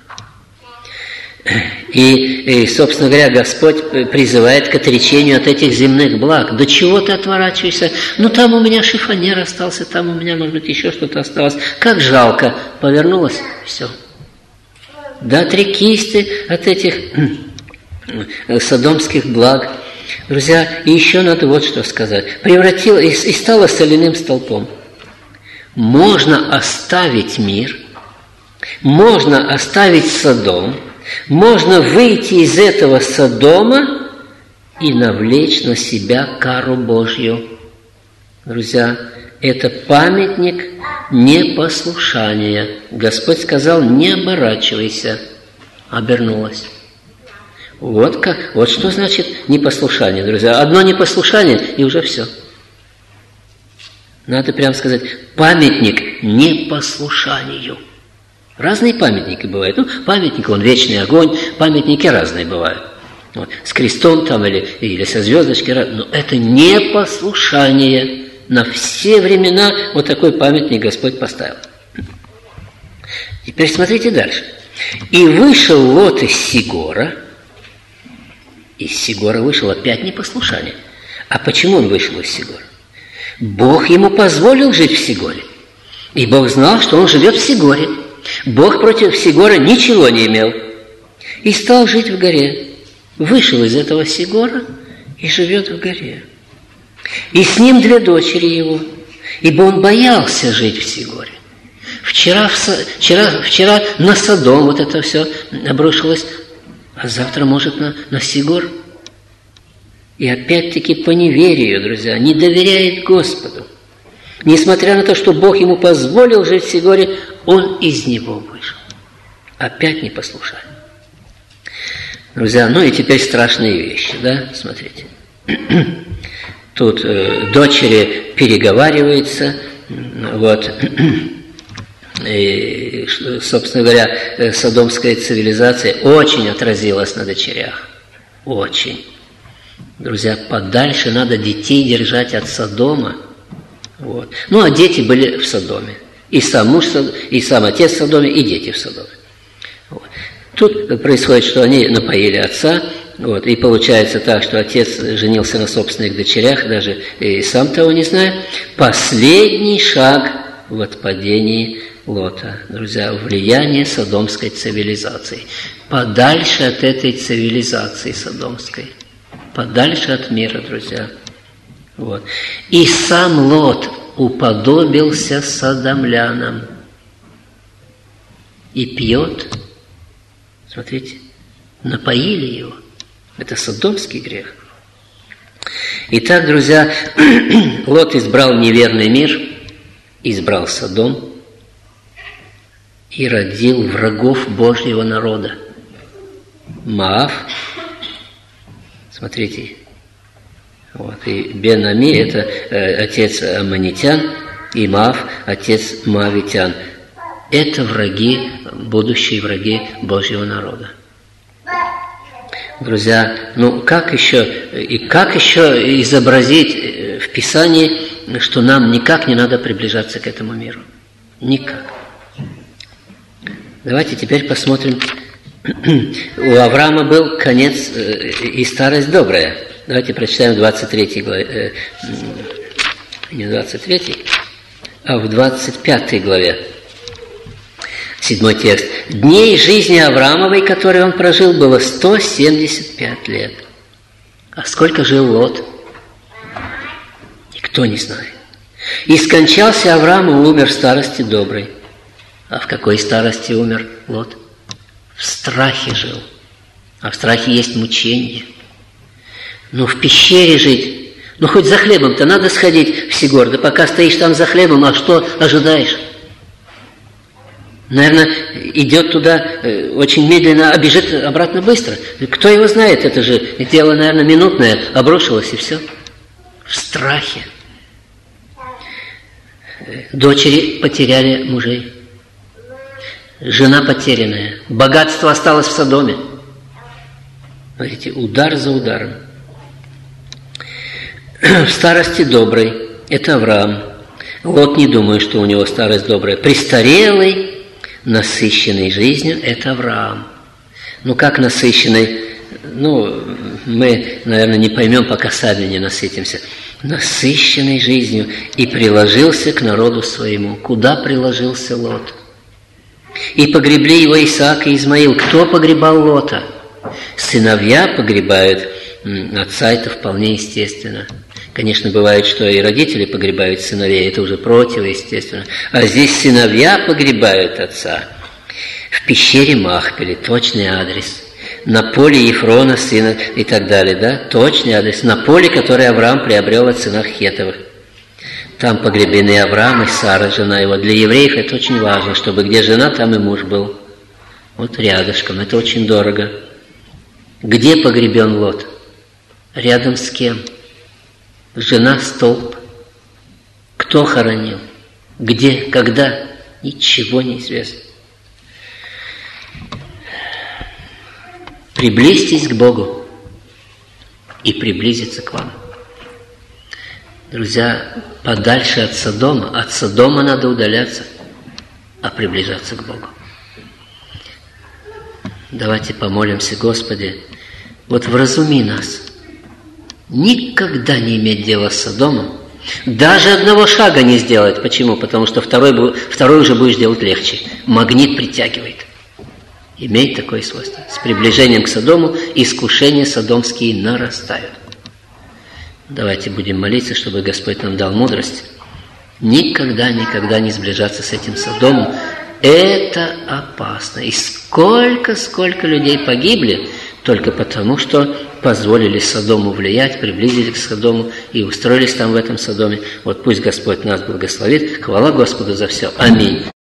И, и, собственно говоря, Господь призывает к отречению от этих земных благ. До чего ты отворачиваешься? Ну, там у меня шифонер остался, там у меня, может быть, еще что-то осталось. Как жалко. Повернулась, все. Да отрекись ты от этих содомских благ. Друзья, и еще надо вот что сказать. Превратила и, и стала соляным столпом. Можно оставить мир, можно оставить Содом, можно выйти из этого Содома и навлечь на себя кару Божью. Друзья, это памятник непослушания. Господь сказал: не оборачивайся. Обернулась. Вот как, вот что значит непослушание, друзья. Одно непослушание, и уже все. Надо прямо сказать: памятник непослушанию. Разные памятники бывают. Ну, памятник, он вечный огонь, памятники разные бывают. Вот, с крестом там или, или со звездочкой. Но это непослушание. На все времена вот такой памятник Господь поставил. Теперь смотрите дальше. И вышел Лот из Сигора. Из Сигора вышел опять непослушание. А почему он вышел из Сигора? Бог ему позволил жить в Сигоре. И Бог знал, что он живет в Сигоре. Бог против Сигора ничего не имел. И стал жить в горе. вышел из этого Сигора и живет в горе. И с ним две дочери его, ибо он боялся жить в Сигоре. Вчера, вчера, вчера на Содом вот это все обрушилось, а завтра, может, на, на Сигор. И опять-таки по неверию, друзья, не доверяет Господу. Несмотря на то, что Бог ему позволил жить в Сигоре, он из него вышел. Опять непослушание. Друзья, ну и теперь страшные вещи, да, смотрите. Тут э, дочери переговариваются, вот. И, собственно говоря, содомская цивилизация очень отразилась на дочерях. Очень. Друзья, подальше надо детей держать от Содома. Вот. Ну, а дети были в Содоме. И сам муж, и сам отец в Содоме, и дети в Содоме. Вот. Тут происходит, что они напоили отца, вот, и получается так, что отец женился на собственных дочерях, даже и сам того не зная. Последний шаг в отпадении Лота. Друзья, влияние содомской цивилизации. Подальше от этой цивилизации содомской. Подальше от мира, друзья. Вот. И сам Лот уподобился содомлянам. И пьет. Смотрите, напоили его. Это содомский грех. Итак, друзья, Лот избрал неверный мир, избрал Содом и родил врагов Божьего народа. Моав, смотрите, вот, и Бен-Ами – это э, отец аммонитян, и Моав – отец моавитян. Это враги, будущие враги Божьего народа. Друзья, ну как еще, и как еще изобразить в Писании, что нам никак не надо приближаться к этому миру? Никак. Давайте теперь посмотрим. У Авраама был конец и старость добрая. Давайте прочитаем в двадцать третьей главе. Не в двадцать третьей, а в двадцать пятой главе. Седьмой текст. Дней жизни Авраамовой, которые он прожил, было сто семьдесят пять лет. А сколько жил Лот? Никто не знает. И скончался Авраам и умер в старости доброй. А в какой старости умер Лот? В страхе жил. А в страхе есть мучение. Ну, в пещере жить. Ну, хоть за хлебом-то надо сходить в Сигор. Да пока стоишь там за хлебом, а что ожидаешь? Наверное, идет туда э, очень медленно, а бежит обратно быстро. Кто его знает, это же дело, наверное, минутное. Обрушилось и все. В страхе. Дочери потеряли мужей. Жена потерянная. Богатство осталось в Содоме. Смотрите, удар за ударом. В старости доброй. Это Авраам. Лот, не думаю, что у него старость добрая. Престарелый, насыщенный жизнью, это Авраам. Ну, как насыщенный? Ну, мы, наверное, не поймем, пока сами не насытимся. Насыщенный жизнью и приложился к народу своему. Куда приложился Лот? И погребли его Исаак и Измаил. Кто погребал Лота? Сыновья погребают отца, это вполне естественно. Конечно, бывает, что и родители погребают сыновей, это уже противоестественно. А здесь сыновья погребают отца. В пещере Махпеле, точный адрес. На поле Ефрона, сына и так далее, да? Точный адрес. На поле, которое Авраам приобрел от сынов Хетовых. Там погребены Авраам и Сара, жена его. Для евреев это очень важно, чтобы где жена, там и муж был. Вот рядышком, это очень дорого. Где погребен Лот? Рядом с кем? Жена столб. Кто хоронил? Где? Когда? Ничего не известно. Приблизьтесь к Богу, и приблизится к вам. Друзья, подальше от Содома. От Содома надо удаляться, а приближаться к Богу. Давайте помолимся, Господи, вот вразуми нас. Никогда не иметь дела с Содомом. Даже одного шага не сделать. Почему? Потому что второй, второй уже будешь делать легче. Магнит притягивает. имеет такое свойство. С приближением к Содому искушения содомские нарастают. Давайте будем молиться, чтобы Господь нам дал мудрость. Никогда, никогда не сближаться с этим Содомом. Это опасно. И сколько, сколько людей погибли только потому, что позволили Содому влиять, приблизились к Содому и устроились там в этом Содоме. Вот пусть Господь нас благословит. Хвала Господу за все. Аминь.